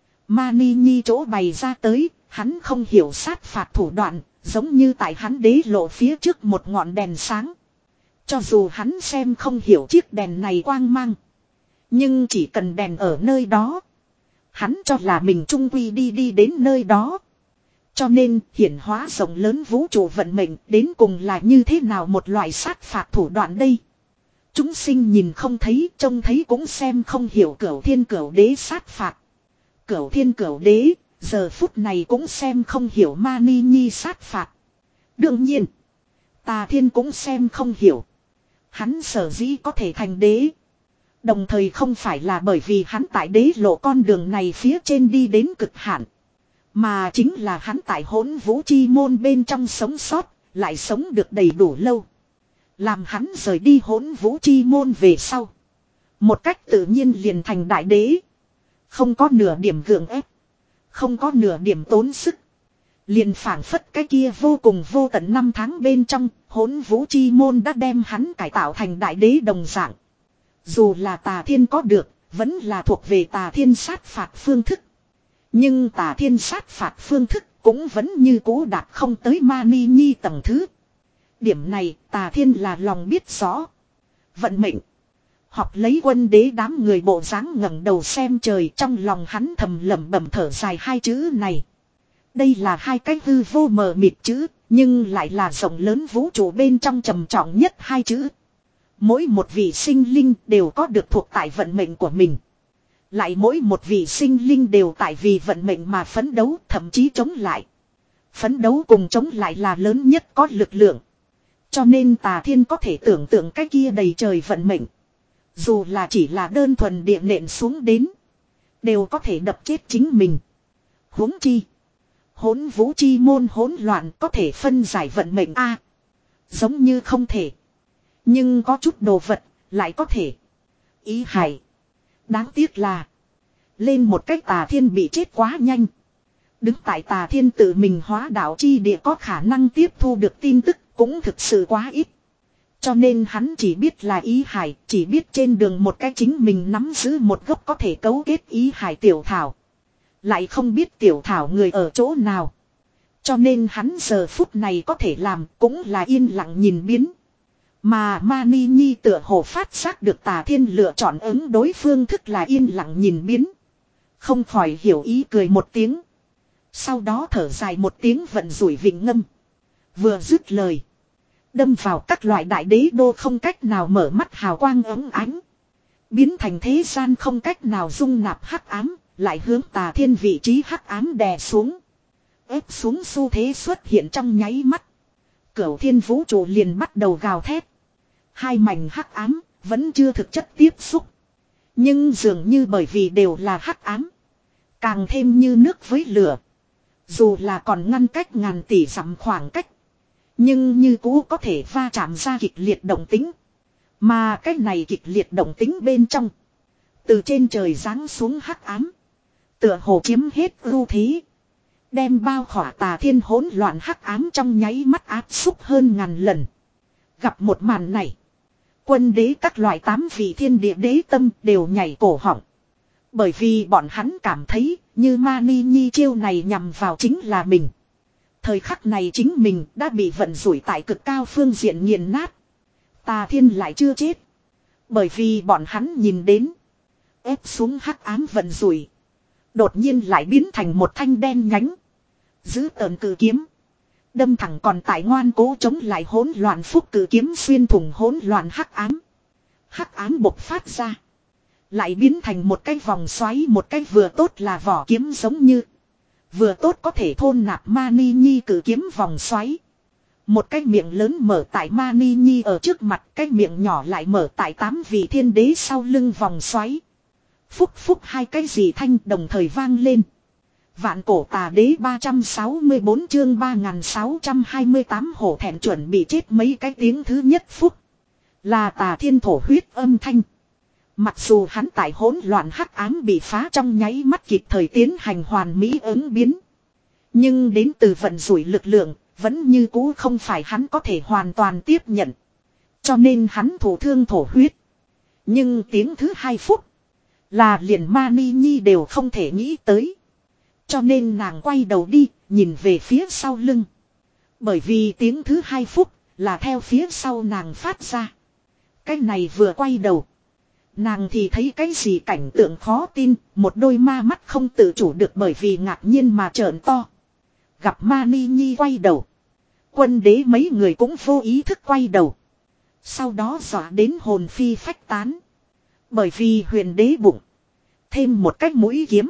Mani Nhi chỗ bày ra tới, hắn không hiểu sát phạt thủ đoạn, giống như tại hắn đế lộ phía trước một ngọn đèn sáng. Cho dù hắn xem không hiểu chiếc đèn này quang mang. Nhưng chỉ cần đèn ở nơi đó. Hắn cho là mình trung quy đi đi đến nơi đó. Cho nên hiển hóa rộng lớn vũ trụ vận mệnh đến cùng là như thế nào một loại sát phạt thủ đoạn đây. Chúng sinh nhìn không thấy, trông thấy cũng xem không hiểu cửu thiên cửu đế sát phạt. Cửu thiên cửu đế, giờ phút này cũng xem không hiểu Mani Nhi sát phạt. Đương nhiên, Tà Thiên cũng xem không hiểu. Hắn sở dĩ có thể thành đế. Đồng thời không phải là bởi vì hắn tại đế lộ con đường này phía trên đi đến cực hạn. Mà chính là hắn tại hỗn vũ chi môn bên trong sống sót, lại sống được đầy đủ lâu. Làm hắn rời đi hỗn vũ chi môn về sau. Một cách tự nhiên liền thành đại đế. Không có nửa điểm gượng ép. Không có nửa điểm tốn sức. Liền phảng phất cái kia vô cùng vô tận năm tháng bên trong, hỗn vũ chi môn đã đem hắn cải tạo thành đại đế đồng dạng. Dù là Tà Thiên có được, vẫn là thuộc về Tà Thiên sát phạt phương thức. Nhưng Tà Thiên sát phạt phương thức cũng vẫn như cũ đạt không tới Mani Nhi tầng thứ. Điểm này Tà Thiên là lòng biết rõ. Vận mệnh. Học lấy quân đế đám người bộ dáng ngẩng đầu xem trời, trong lòng hắn thầm lẩm bẩm thở dài hai chữ này. Đây là hai cái hư vô mờ mịt chữ, nhưng lại là rộng lớn vũ trụ bên trong trầm trọng nhất hai chữ. Mỗi một vị sinh linh đều có được thuộc tại vận mệnh của mình. Lại mỗi một vị sinh linh đều tại vì vận mệnh mà phấn đấu, thậm chí chống lại. Phấn đấu cùng chống lại là lớn nhất có lực lượng. Cho nên Tà Thiên có thể tưởng tượng cái kia đầy trời vận mệnh. Dù là chỉ là đơn thuần địa nện xuống đến, đều có thể đập chết chính mình. Huống chi hỗn vũ chi môn hỗn loạn có thể phân giải vận mệnh a? Giống như không thể. Nhưng có chút đồ vật lại có thể. Ý hải. Đáng tiếc là lên một cách Tà Thiên bị chết quá nhanh. Đứng tại Tà Thiên tự mình hóa đạo chi địa có khả năng tiếp thu được tin tức cũng thực sự quá ít. Cho nên hắn chỉ biết là ý hải, chỉ biết trên đường một cái chính mình nắm giữ một gốc có thể cấu kết ý hải tiểu thảo. Lại không biết tiểu thảo người ở chỗ nào. Cho nên hắn giờ phút này có thể làm cũng là yên lặng nhìn biến. Mà Mani Nhi tựa hồ phát giác được Tà Thiên lựa chọn ứng đối phương thức là yên lặng nhìn biến. Không khỏi hiểu ý cười một tiếng. Sau đó thở dài một tiếng vận rủi vịnh ngâm. Vừa dứt lời. Đâm vào các loại đại đế đô không cách nào mở mắt hào quang ấm ánh. Biến thành thế gian không cách nào dung nạp hắc ám. Lại hướng Tà Thiên vị trí hắc ám đè xuống. Ép xuống xu thế xuất hiện trong nháy mắt. Cửu thiên vũ trụ liền bắt đầu gào thét. Hai mảnh hắc ám vẫn chưa thực chất tiếp xúc. Nhưng dường như bởi vì đều là hắc ám. Càng thêm như nước với lửa. Dù là còn ngăn cách ngàn tỷ dặm khoảng cách. Nhưng như cũ có thể va chạm ra kịch liệt động tính. Mà cái này kịch liệt động tính bên trong. Từ trên trời giáng xuống hắc ám. Tựa hồ chiếm hết ưu thế. Đem bao khỏa tà thiên hỗn loạn hắc ám trong nháy mắt áp xúc hơn ngàn lần. Gặp một màn này. Quân đế các loại tám vị thiên địa đế tâm đều nhảy cổ họng. Bởi vì bọn hắn cảm thấy như Mani Nhi chiêu này nhằm vào chính là mình. Thời khắc này chính mình đã bị vận rủi tại cực cao phương diện nghiền nát. Tà thiên lại chưa chết. Bởi vì bọn hắn nhìn đến. Ép xuống hắc ám vận rủi. Đột nhiên lại biến thành một thanh đen nhánh. Giữ tợn cử kiếm. Đâm thẳng còn tại ngoan cố chống lại hỗn loạn phúc cử kiếm xuyên thủng hỗn loạn hắc ám. Hắc ám bộc phát ra. Lại biến thành một cái vòng xoáy, một cái vừa tốt là vỏ kiếm giống như. Vừa tốt có thể thôn nạp Mani Nhi cử kiếm vòng xoáy. Một cái miệng lớn mở tại Mani Nhi ở trước mặt, cái miệng nhỏ lại mở tại tám vị thiên đế sau lưng vòng xoáy. Phúc phúc hai cái gì thanh đồng thời vang lên. Vạn cổ tà đế ba trăm sáu mươi bốn chương ba nghìn sáu trăm hai mươi tám hổ thẹn chuẩn bị chết mấy cái tiếng thứ nhất phúc. Là tà thiên thổ huyết âm thanh. Mặc dù hắn tại hỗn loạn hắc ám bị phá trong nháy mắt kịp thời tiến hành hoàn mỹ ứng biến. Nhưng đến từ vận rủi lực lượng, vẫn như cũ không phải hắn có thể hoàn toàn tiếp nhận. Cho nên hắn thổ thương thổ huyết. Nhưng tiếng thứ hai phúc, là liền Mani Nhi đều không thể nghĩ tới. Cho nên nàng quay đầu đi, nhìn về phía sau lưng. Bởi vì tiếng thứ hai phúc, là theo phía sau nàng phát ra. Cái này vừa quay đầu. Nàng thì thấy cái gì cảnh tượng khó tin, một đôi ma mắt không tự chủ được bởi vì ngạc nhiên mà trợn to. Gặp Mani Nhi quay đầu. Quân đế mấy người cũng vô ý thức quay đầu. Sau đó dọa đến hồn phi phách tán. Bởi vì huyền đế bụng. Thêm một cái mũi kiếm.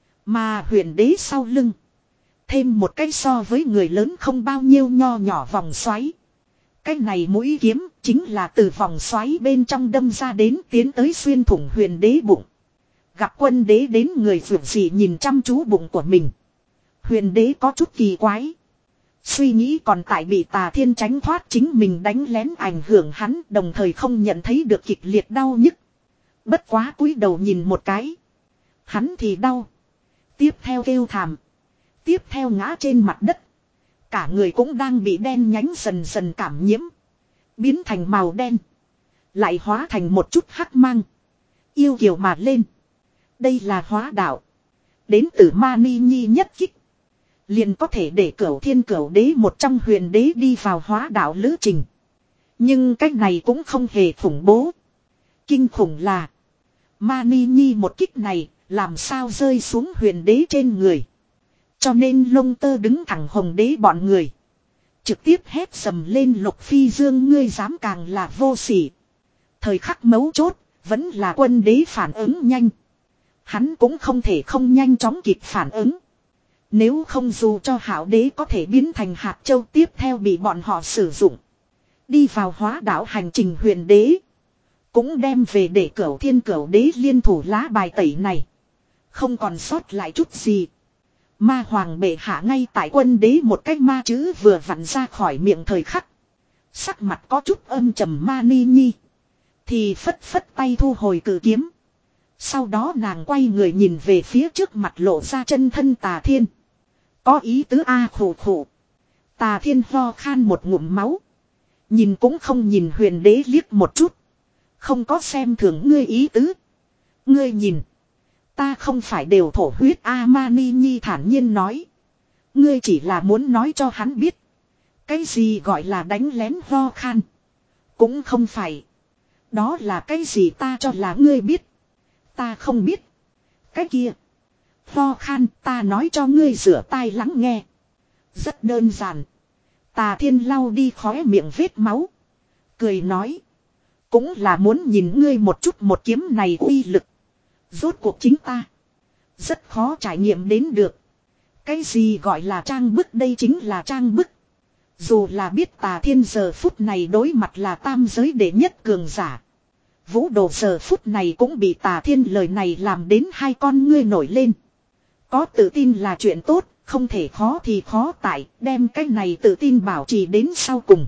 Mà huyền đế sau lưng. Thêm một cái so với người lớn không bao nhiêu nho nhỏ vòng xoáy. Cái này mũi kiếm chính là từ vòng xoáy bên trong đâm ra đến tiến tới xuyên thủng huyền đế bụng. Gặp quân đế đến người vượt gì nhìn chăm chú bụng của mình. Huyền đế có chút kỳ quái. Suy nghĩ còn tại bị tà thiên tránh thoát chính mình đánh lén ảnh hưởng hắn đồng thời không nhận thấy được kịch liệt đau nhức. Bất quá cúi đầu nhìn một cái. Hắn thì đau. Tiếp theo kêu thảm. Tiếp theo ngã trên mặt đất. Cả người cũng đang bị đen nhánh dần dần cảm nhiễm. Biến thành màu đen. Lại hóa thành một chút hắc mang. Yêu kiều mà lên. Đây là hóa đạo. Đến từ Mani Nhi nhất kích. Liền có thể để cửu thiên cửu đế một trong huyền đế đi vào hóa đạo lữ trình. Nhưng cách này cũng không hề khủng bố. Kinh khủng là. Mani Nhi một kích này làm sao rơi xuống huyền đế trên người. Cho nên lông tơ đứng thẳng hồng đế bọn người. Trực tiếp hét sầm lên Lục Phi Dương ngươi dám càng là vô sỉ. Thời khắc mấu chốt, vẫn là quân đế phản ứng nhanh. Hắn cũng không thể không nhanh chóng kịp phản ứng. Nếu không dù cho hảo đế có thể biến thành hạt châu tiếp theo bị bọn họ sử dụng. Đi vào hóa đảo hành trình huyền đế. Cũng đem về để cửu thiên cửu đế liên thủ lá bài tẩy này. Không còn sót lại chút gì. Ma hoàng bệ hạ ngay tại quân đế một cái ma chữ vừa vặn ra khỏi miệng thời khắc. Sắc mặt có chút âm trầm Mani Nhi. Thì phất phất tay thu hồi cử kiếm. Sau đó nàng quay người nhìn về phía trước mặt lộ ra chân thân tà thiên. Có ý tứ A khổ khổ. Tà thiên ho khan một ngụm máu. Nhìn cũng không nhìn huyền đế liếc một chút. Không có xem thường ngươi ý tứ. Ngươi nhìn. Ta không phải đều thổ huyết A Mani Nhi thản nhiên nói. Ngươi chỉ là muốn nói cho hắn biết. Cái gì gọi là đánh lén ho khan. Cũng không phải. Đó là cái gì ta cho là ngươi biết. Ta không biết. Cái kia. Ho khan ta nói cho ngươi rửa tai lắng nghe. Rất đơn giản. Tà thiên lau đi khóe miệng vết máu. Cười nói. Cũng là muốn nhìn ngươi một chút một kiếm này uy lực. Rốt cuộc chính ta. Rất khó trải nghiệm đến được. Cái gì gọi là trang bức đây chính là trang bức. Dù là biết tà thiên giờ phút này đối mặt là tam giới đệ nhất cường giả. Vũ đồ giờ phút này cũng bị tà thiên lời này làm đến hai con ngươi nổi lên. Có tự tin là chuyện tốt, Không thể khó thì khó tại, đem cái này tự tin bảo trì đến sau cùng.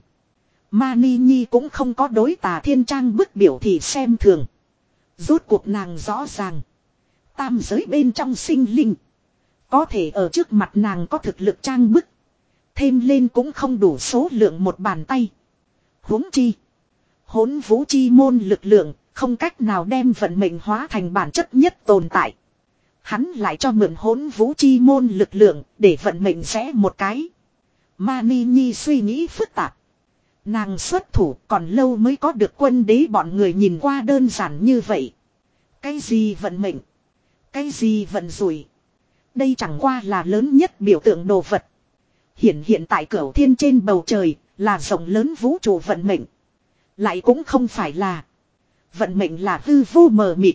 Mani Nhi cũng không có đối Tà Thiên trang bức biểu thì xem thường. Rốt cuộc nàng rõ ràng. Tam giới bên trong sinh linh. Có thể ở trước mặt nàng có thực lực trang bức. Thêm lên cũng không đủ số lượng một bàn tay. Huống chi. Hỗn vũ chi môn lực lượng. Không cách nào đem vận mệnh hóa thành bản chất nhất tồn tại. Hắn lại cho mượn hỗn vũ chi môn lực lượng. Để vận mệnh rẽ một cái. Mani Nhi suy nghĩ phức tạp. Nàng xuất thủ còn lâu mới có được quân đế bọn người nhìn qua đơn giản như vậy. Cái gì vận mệnh? Cái gì vận rủi? Đây chẳng qua là lớn nhất biểu tượng đồ vật. Hiện hiện tại cửu thiên trên bầu trời là rộng lớn vũ trụ vận mệnh. Lại cũng không phải là. Vận mệnh là hư vô mờ mịt.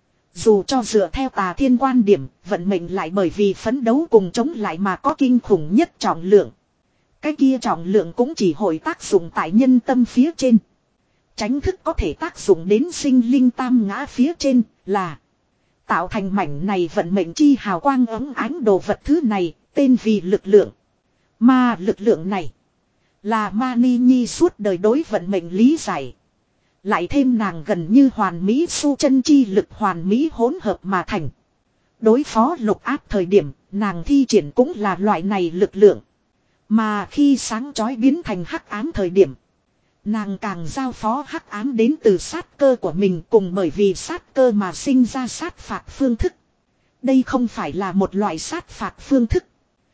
Dù cho dựa theo Tà Thiên quan điểm, vận mệnh lại bởi vì phấn đấu cùng chống lại mà có kinh khủng nhất trọng lượng. Cái kia trọng lượng cũng chỉ hội tác dụng tại nhân tâm phía trên. Tránh thức có thể tác dụng đến sinh linh tam ngã phía trên là tạo thành mảnh này vận mệnh chi hào quang ấm ánh đồ vật thứ này, tên vì lực lượng. Mà lực lượng này là Mani Nhi suốt đời đối vận mệnh lý giải. Lại thêm nàng gần như hoàn mỹ su chân chi lực hoàn mỹ hỗn hợp mà thành. Đối phó lục áp thời điểm, nàng thi triển cũng là loại này lực lượng. Mà khi sáng chói biến thành hắc ám thời điểm, nàng càng giao phó hắc ám đến từ sát cơ của mình cùng bởi vì sát cơ mà sinh ra sát phạt phương thức. Đây không phải là một loại sát phạt phương thức,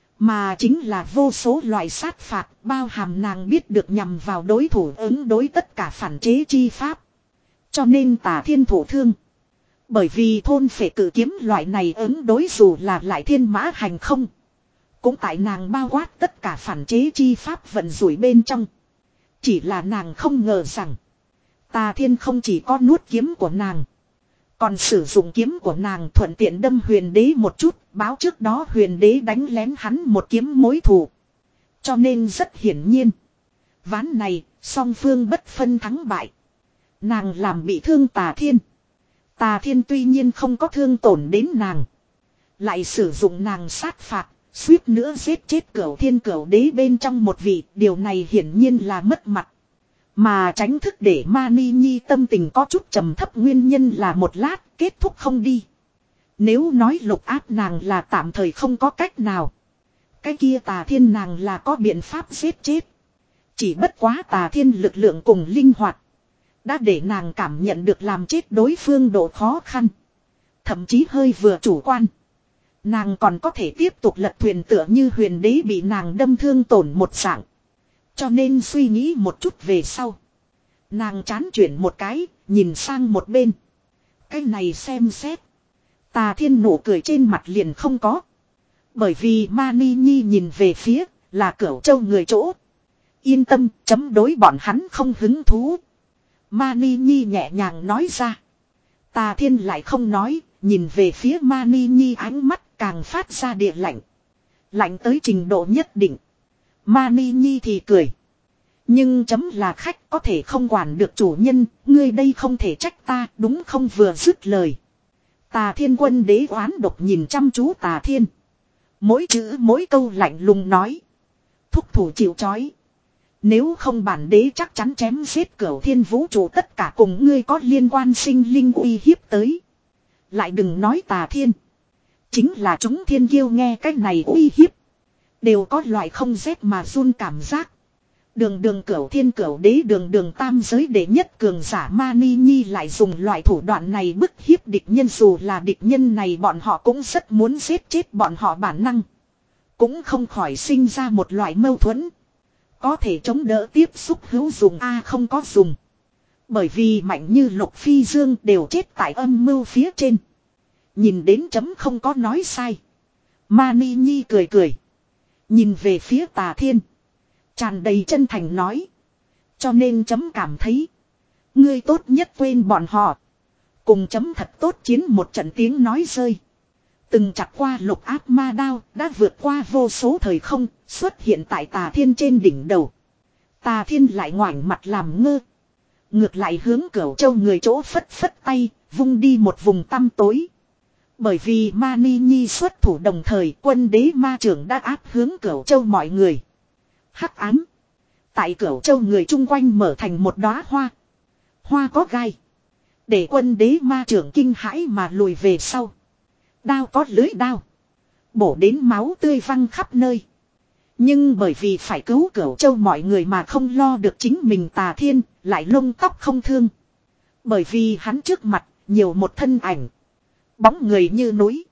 mà chính là vô số loại sát phạt bao hàm nàng biết được nhằm vào đối thủ ứng đối tất cả phản chế chi pháp. Cho nên Tà Thiên thổ thương. Bởi vì thôn phệ cử kiếm loại này ứng đối dù là lại thiên mã hành không. Cũng tại nàng bao quát tất cả phản chế chi pháp vận rủi bên trong. Chỉ là nàng không ngờ rằng Tà Thiên không chỉ có nuốt kiếm của nàng, còn sử dụng kiếm của nàng thuận tiện đâm huyền đế một chút, báo trước đó huyền đế đánh lén hắn một kiếm mối thù. Cho nên rất hiển nhiên, ván này song phương bất phân thắng bại. Nàng làm bị thương Tà Thiên. Tà Thiên tuy nhiên không có thương tổn đến nàng, lại sử dụng nàng sát phạt, suýt nữa giết chết Cửu Thiên Cửu Đế bên trong một vị. Điều này hiển nhiên là mất mặt. Mà tránh thức để Mani Nhi tâm tình có chút trầm thấp nguyên nhân là một lát kết thúc không đi. Nếu nói lục áp nàng là tạm thời không có cách nào, cái kia Tà Thiên nàng là có biện pháp giết chết. Chỉ bất quá Tà Thiên lực lượng cùng linh hoạt đã để nàng cảm nhận được làm chết đối phương độ khó khăn. Thậm chí hơi vừa chủ quan. Nàng còn có thể tiếp tục lật thuyền tựa như huyền đế bị nàng đâm thương tổn một dạng. Cho nên suy nghĩ một chút về sau, nàng chán chuyển một cái, nhìn sang một bên. Cái này xem xét, Tà Thiên nụ cười trên mặt liền không có. Bởi vì Mani Nhi nhìn về phía là Cửu Châu người chỗ. Yên tâm, chấm đối bọn hắn không hứng thú. Mani Nhi nhẹ nhàng nói ra. Tà Thiên lại không nói, nhìn về phía Mani Nhi ánh mắt càng phát ra địa lạnh. Lạnh tới trình độ nhất định. Mani Nhi thì cười. Nhưng chấm là khách có thể không quản được chủ nhân, ngươi đây không thể trách ta, đúng không? Vừa dứt lời, Tà Thiên quân đế oán độc nhìn chăm chú Tà Thiên. Mỗi chữ mỗi câu lạnh lùng nói. Thúc thủ chịu trói. Nếu không bản đế chắc chắn chém giết Cửu Thiên vũ trụ tất cả cùng ngươi có liên quan sinh linh uy hiếp tới. Lại đừng nói Tà Thiên. Chính là chúng thiên kiêu nghe cái này uy hiếp, đều có loại không rét mà run cảm giác. Đường đường Cửu Thiên Cửu Đế, đường đường tam giới đệ nhất cường giả Mani Nhi lại dùng loại thủ đoạn này bức hiếp địch nhân. Dù là địch nhân này bọn họ cũng rất muốn giết chết bọn họ, bản năng cũng không khỏi sinh ra một loại mâu thuẫn. Có thể chống đỡ tiếp xúc hữu dùng a à, không có dùng. Bởi vì mạnh như Lục Phi Dương đều chết tại âm mưu phía trên. Nhìn đến chấm không có nói sai. Mani Nhi cười cười, nhìn về phía Tà Thiên, tràn đầy chân thành nói. Cho nên chấm cảm thấy, ngươi tốt nhất quên bọn họ, cùng chấm thật tốt chiến một trận. Tiếng nói rơi, từng chặt qua lục áp ma đao đã vượt qua vô số thời không, xuất hiện tại Tà Thiên trên đỉnh đầu. Tà Thiên lại ngoảnh mặt làm ngơ, ngược lại hướng Cửu Châu người chỗ phất phất tay, vung đi một vùng tăm tối. Bởi vì Mani Nhi xuất thủ đồng thời quân đế ma trưởng đã áp hướng Cửu Châu mọi người. Hắc ám. Tại Cửu Châu người chung quanh mở thành một đóa hoa. Hoa có gai. Để quân đế ma trưởng kinh hãi mà lùi về sau. Đao có lưới đao. Bổ đến máu tươi văng khắp nơi. Nhưng bởi vì phải cứu Cửu Châu mọi người mà không lo được chính mình Tà Thiên, lại lông tóc không thương. Bởi vì hắn trước mặt, nhiều một thân ảnh. Bóng người như núi.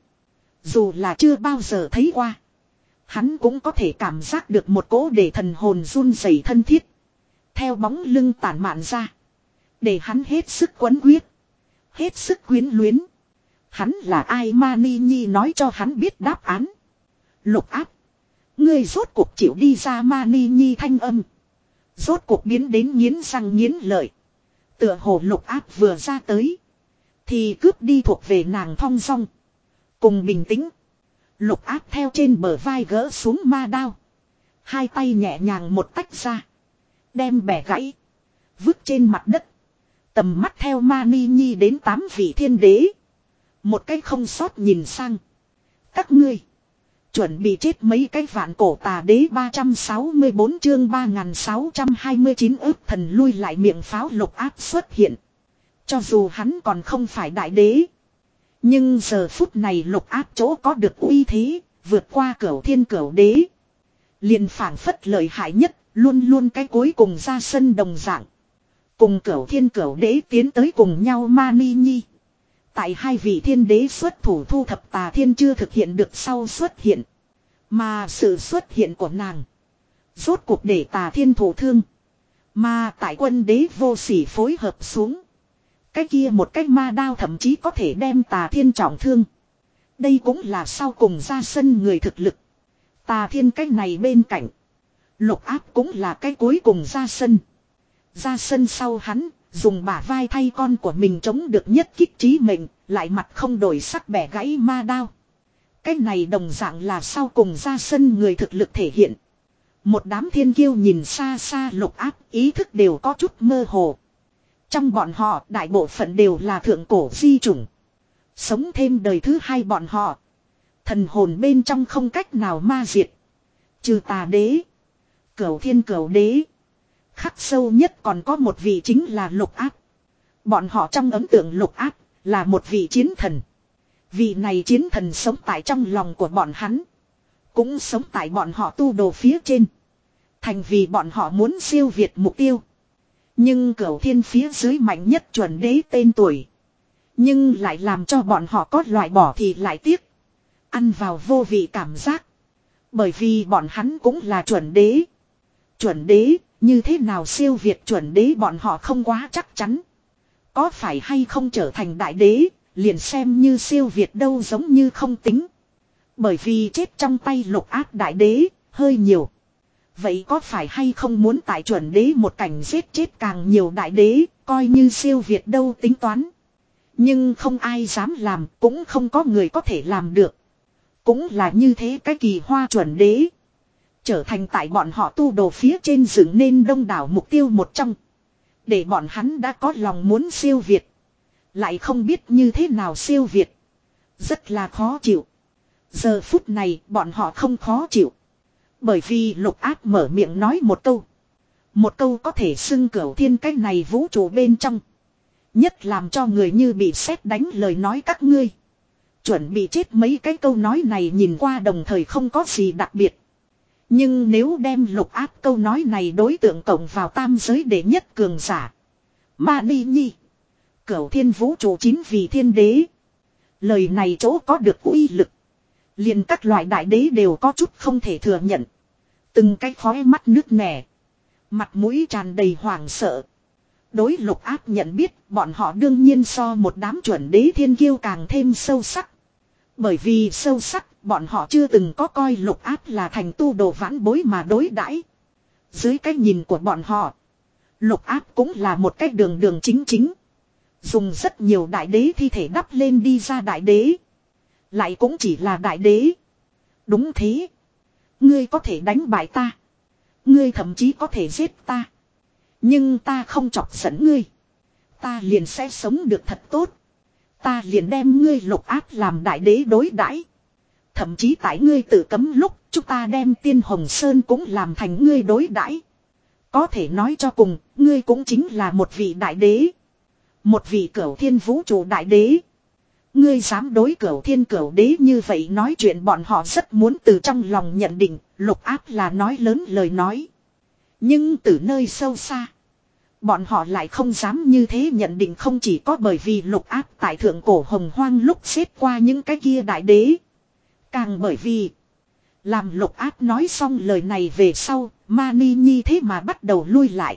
Dù là chưa bao giờ thấy qua. Hắn cũng có thể cảm giác được một cỗ để thần hồn run rẩy thân thiết. Theo bóng lưng tản mạn ra. Để hắn hết sức quấn quyết. Hết sức quyến luyến. Hắn là ai? Mani Nhi nói cho hắn biết đáp án. Lục áp. Ngươi rốt cuộc chịu đi ra. Mani Nhi thanh âm. Rốt cuộc biến đến nghiến răng nghiến lợi. Tựa hồ lục áp vừa ra tới. Thì cướp đi thuộc về nàng thong dong. Cùng bình tĩnh. Lục áp theo trên bờ vai gỡ xuống ma đao. Hai tay nhẹ nhàng một tách ra. Đem bẻ gãy. Vứt trên mặt đất. Tầm mắt theo Mani Nhi đến tám vị thiên đế. Một cái không sót nhìn sang. Các ngươi. Chuẩn bị chết mấy cái vạn cổ tà đế. Ba trăm sáu mươi bốn chương ba nghìn sáu trăm hai mươi chín ước thần lui lại miệng pháo. Lục áp xuất hiện. Cho dù hắn còn không phải đại đế. Nhưng giờ phút này lục áp chỗ có được uy thế. Vượt qua cửu thiên cửu đế. Liền phảng phất lợi hại nhất. Luôn luôn cái cuối cùng ra sân đồng dạng. Cùng cửu thiên cửu đế tiến tới cùng nhau. Mani Nhi. Tại hai vị thiên đế xuất thủ thu thập Tà Thiên chưa thực hiện được sau xuất hiện. Mà sự xuất hiện của nàng. Rốt cuộc để Tà Thiên thổ thương. Mà tại quân đế vô sỉ phối hợp xuống. Cái kia một cái ma đao thậm chí có thể đem Tà Thiên trọng thương. Đây cũng là sau cùng ra sân người thực lực. Tà Thiên cái này bên cạnh. Lục áp cũng là cái cuối cùng ra sân. Ra sân sau hắn. Dùng bả vai thay con của mình chống được nhất kích trí mệnh. Lại mặt không đổi sắc bẻ gãy ma đao. Cái này đồng dạng là sau cùng ra sân người thực lực thể hiện. Một đám thiên kiêu nhìn xa xa lục áp. Ý thức đều có chút mơ hồ. Trong bọn họ đại bộ phận đều là thượng cổ di chủng. Sống thêm đời thứ hai bọn họ. Thần hồn bên trong không cách nào ma diệt. Trừ Tà đế. Cửu thiên cửu đế. Khắc sâu nhất còn có một vị chính là lục áp. Bọn họ trong ấn tượng lục áp là một vị chiến thần. Vị này chiến thần sống tại trong lòng của bọn hắn. Cũng sống tại bọn họ tu đồ phía trên. Thành vì bọn họ muốn siêu việt mục tiêu. Nhưng cửu thiên phía dưới mạnh nhất chuẩn đế tên tuổi. Nhưng lại làm cho bọn họ có loại bỏ thì lại tiếc. Ăn vào vô vị cảm giác. Bởi vì bọn hắn cũng là chuẩn đế. Chuẩn đế. Như thế nào siêu việt chuẩn đế bọn họ không quá chắc chắn. Có phải hay không trở thành đại đế, liền xem như siêu việt đâu giống như không tính. Bởi vì chết trong tay lục áp đại đế, hơi nhiều. Vậy có phải hay không muốn tại chuẩn đế một cảnh giết chết càng nhiều đại đế, coi như siêu việt đâu tính toán. Nhưng không ai dám làm, cũng không có người có thể làm được. Cũng là như thế cái kỳ hoa chuẩn đế. Trở thành tại bọn họ tu đồ phía trên dựng nên đông đảo mục tiêu một trong. Để bọn hắn đã có lòng muốn siêu việt. Lại không biết như thế nào siêu việt. Rất là khó chịu. Giờ phút này bọn họ không khó chịu. Bởi vì lục áp mở miệng nói một câu. Một câu có thể xưng cửu thiên cái này vũ trụ bên trong. Nhất làm cho người như bị sét đánh lời nói các ngươi. Chuẩn bị chết mấy cái câu nói này nhìn qua đồng thời không có gì đặc biệt. Nhưng nếu đem lục áp câu nói này đối tượng cộng vào tam giới đệ nhất cường giả. Mani Nhi. Cửu thiên vũ trụ chín vì thiên đế. Lời này chỗ có được uy lực. Liền các loại đại đế đều có chút không thể thừa nhận. Từng cái khóe mắt nước nẻ. Mặt mũi tràn đầy hoảng sợ. Đối lục áp nhận biết bọn họ đương nhiên so một đám chuẩn đế thiên kiêu càng thêm sâu sắc. Bởi vì sâu sắc bọn họ chưa từng có coi lục áp là thành tu đồ vãn bối mà đối đãi. Dưới cái nhìn của bọn họ. Lục áp cũng là một cái đường đường chính chính. Dùng rất nhiều đại đế thi thể đắp lên đi ra đại đế. Lại cũng chỉ là đại đế. Đúng thế. Ngươi có thể đánh bại ta. Ngươi thậm chí có thể giết ta. Nhưng ta không chọc giận ngươi. Ta liền sẽ sống được thật tốt. Ta liền đem ngươi Lục Áp làm đại đế đối đãi. Thậm chí tại ngươi tự cấm lúc, chúng ta đem Tiên Hồng Sơn cũng làm thành ngươi đối đãi. Có thể nói cho cùng, ngươi cũng chính là một vị đại đế. Một vị Cửu Thiên vũ trụ đại đế. Ngươi dám đối Cửu Thiên Cửu Đế như vậy nói chuyện, bọn họ rất muốn từ trong lòng nhận định, Lục Áp là nói lớn lời nói. Nhưng từ nơi sâu xa, bọn họ lại không dám như thế nhận định, không chỉ có bởi vì Lục Áp tại thượng cổ hồng hoang lúc xếp qua những cái kia đại đế. Càng bởi vì, làm Lục Áp nói xong lời này về sau, Mani Nhi thế mà bắt đầu lui lại.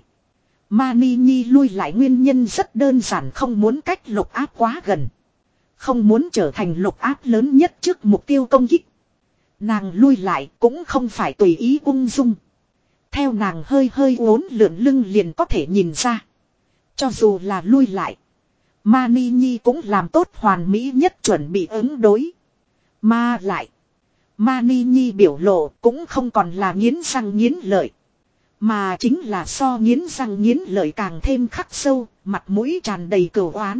Mani Nhi lui lại nguyên nhân rất đơn giản, không muốn cách Lục Áp quá gần. Không muốn trở thành Lục Áp lớn nhất trước mục tiêu công kích. Nàng lui lại cũng không phải tùy ý ung dung. Theo nàng hơi hơi uốn lượn lưng liền có thể nhìn ra. Cho dù là lui lại, Mani Nhi cũng làm tốt hoàn mỹ nhất chuẩn bị ứng đối. Mà lại, Mani Nhi biểu lộ cũng không còn là nghiến răng nghiến lợi, mà chính là so nghiến răng nghiến lợi càng thêm khắc sâu, mặt mũi tràn đầy cừu oán.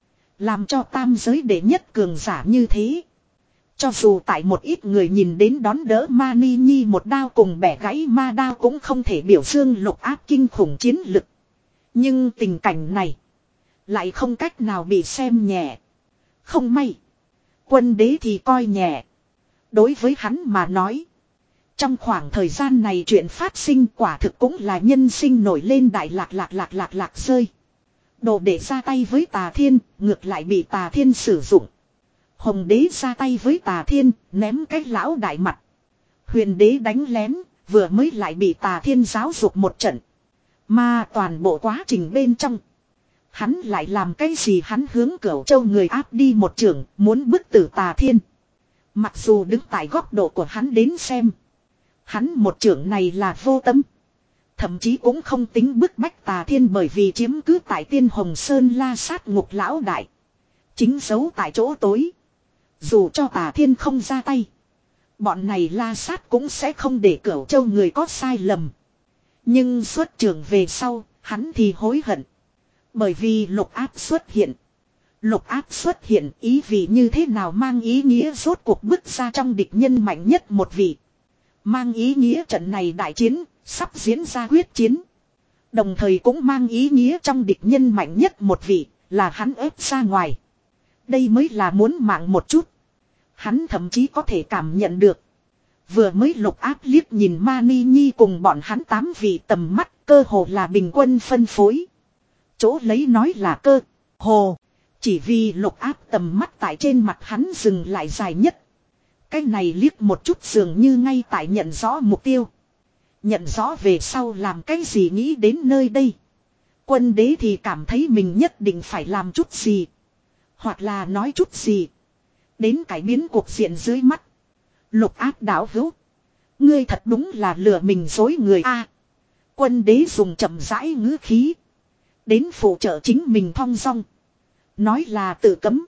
Làm cho tam giới đệ nhất cường giả như thế. Cho dù tại một ít người nhìn đến đón đỡ Mani Nhi một đao cùng bẻ gãy ma đao cũng không thể biểu dương Lục Áp kinh khủng chiến lực. Nhưng tình cảnh này lại không cách nào bị xem nhẹ. Không may, Quân Đế thì coi nhẹ. Đối với hắn mà nói, trong khoảng thời gian này chuyện phát sinh quả thực cũng là nhân sinh nổi lên đại lạc lạc lạc lạc lạc rơi. Đồ để ra tay với Tà Thiên, ngược lại bị Tà Thiên sử dụng. Hồng Đế ra tay với Tà Thiên, ném cái lão đại mặt. Huyền Đế đánh lén, vừa mới lại bị Tà Thiên giáo dục một trận. Mà toàn bộ quá trình bên trong, hắn lại làm cái gì? Hắn hướng Cửu Châu người áp đi một trường, muốn bức tử Tà Thiên. Mặc dù đứng tại góc độ của hắn đến xem, hắn một trường này là vô tâm. Thậm chí cũng không tính bức bách Tà Thiên, bởi vì chiếm cứ tại Tiên Hồng Sơn La Sát Ngục lão đại chính giấu tại chỗ tối. Dù cho Tà Thiên không ra tay, bọn này La Sát cũng sẽ không để Cửu Châu người có sai lầm. Nhưng xuất trường về sau, hắn thì hối hận. Bởi vì Lục Áp xuất hiện. Lục Áp xuất hiện ý vị như thế nào? Mang ý nghĩa rốt cuộc bước ra trong địch nhân mạnh nhất một vị. Mang ý nghĩa trận này đại chiến sắp diễn ra huyết chiến. Đồng thời cũng mang ý nghĩa trong địch nhân mạnh nhất một vị là hắn ép ra ngoài. Đây mới là muốn mạng một chút. Hắn thậm chí có thể cảm nhận được. Vừa mới Lục Áp liếc nhìn Mani Nhi cùng bọn hắn tám vị tầm mắt cơ hồ là bình quân phân phối. Chỗ lấy nói là cơ hồ. Chỉ vì Lục Áp tầm mắt tại trên mặt hắn dừng lại dài nhất. Cái này liếc một chút dường như ngay tại nhận rõ mục tiêu. Nhận rõ về sau làm cái gì nghĩ đến nơi đây. Quân Đế thì cảm thấy mình nhất định phải làm chút gì. Hoặc là nói chút gì. Đến cải biến cuộc diện dưới mắt. Lục Áp đạo hữu, ngươi thật đúng là lừa mình dối người a. Quân Đế dùng chậm rãi ngữ khí. Đến phụ trợ chính mình thong dong. Nói là tự cấm.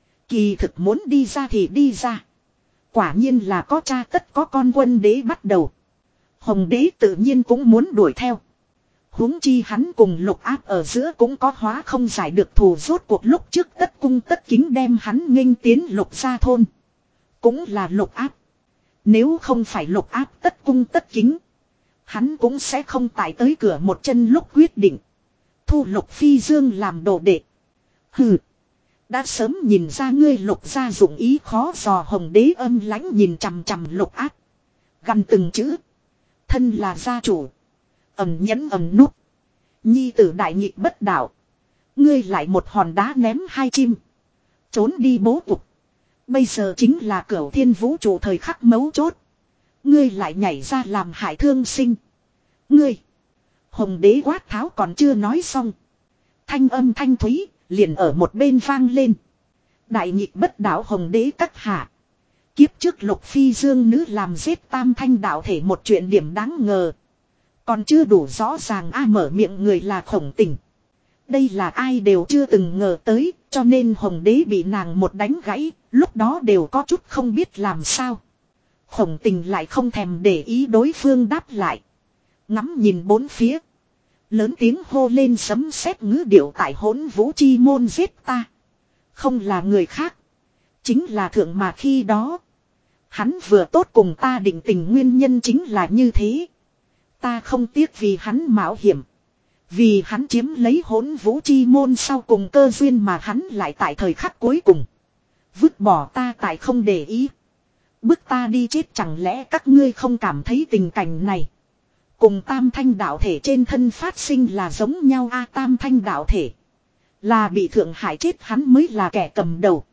Kỳ thực muốn đi ra thì đi ra. Quả nhiên là có cha tất có con. Quân Đế bắt đầu. Hồng Đế tự nhiên cũng muốn đuổi theo. Huống chi hắn cùng Lục Áp ở giữa cũng có hóa không giải được thù, rốt cuộc lúc trước tất cung tất kính đem hắn nghênh tiến Lục gia thôn. Cũng là Lục Áp. Nếu không phải Lục Áp tất cung tất kính, hắn cũng sẽ không tải tới cửa một chân lúc quyết định thu Lục Phi Dương làm đồ đệ. Hừ, đã sớm nhìn ra ngươi Lục gia dụng ý khó dò. Hồng Đế âm lãnh nhìn chằm chằm Lục Áp, gằn từng chữ. Thân là gia chủ, ẩn nhẫn ẩn núp, nhi tử đại nghịch bất đạo, ngươi lại một hòn đá ném hai chim, trốn đi bố cục. Bây giờ chính là Cửu Thiên vũ trụ thời khắc mấu chốt, ngươi lại nhảy ra làm hại thương sinh. Ngươi! Hồng Đế quát tháo còn chưa nói xong, thanh âm thanh thúy liền ở một bên vang lên. Đại nghịch bất đạo Hồng Đế các hạ, kiếp trước Lục Phi Dương nữ làm giết tam thanh đạo thể một chuyện điểm đáng ngờ. Còn chưa đủ rõ ràng. A mở miệng người là Khổng Tình. Đây là ai đều chưa từng ngờ tới, cho nên Hồng Đế bị nàng một đánh gãy, lúc đó đều có chút không biết làm sao. Khổng Tình lại không thèm để ý đối phương đáp lại. Ngắm nhìn bốn phía, lớn tiếng hô lên sấm sét ngữ điệu tại Hỗn Vũ chi môn giết ta. Không là người khác. Chính là thượng mà khi đó. Hắn vừa tốt cùng ta định tình nguyên nhân chính là như thế. Ta không tiếc vì hắn mạo hiểm. Vì hắn chiếm lấy hỗn vũ chi môn sau cùng cơ duyên mà hắn lại tại thời khắc cuối cùng. Vứt bỏ ta tại không để ý. Bức ta đi chết chẳng lẽ các ngươi không cảm thấy tình cảnh này. Cùng tam thanh đạo thể trên thân phát sinh là giống nhau a tam thanh đạo thể. Là bị thượng hại chết hắn mới là kẻ cầm đầu.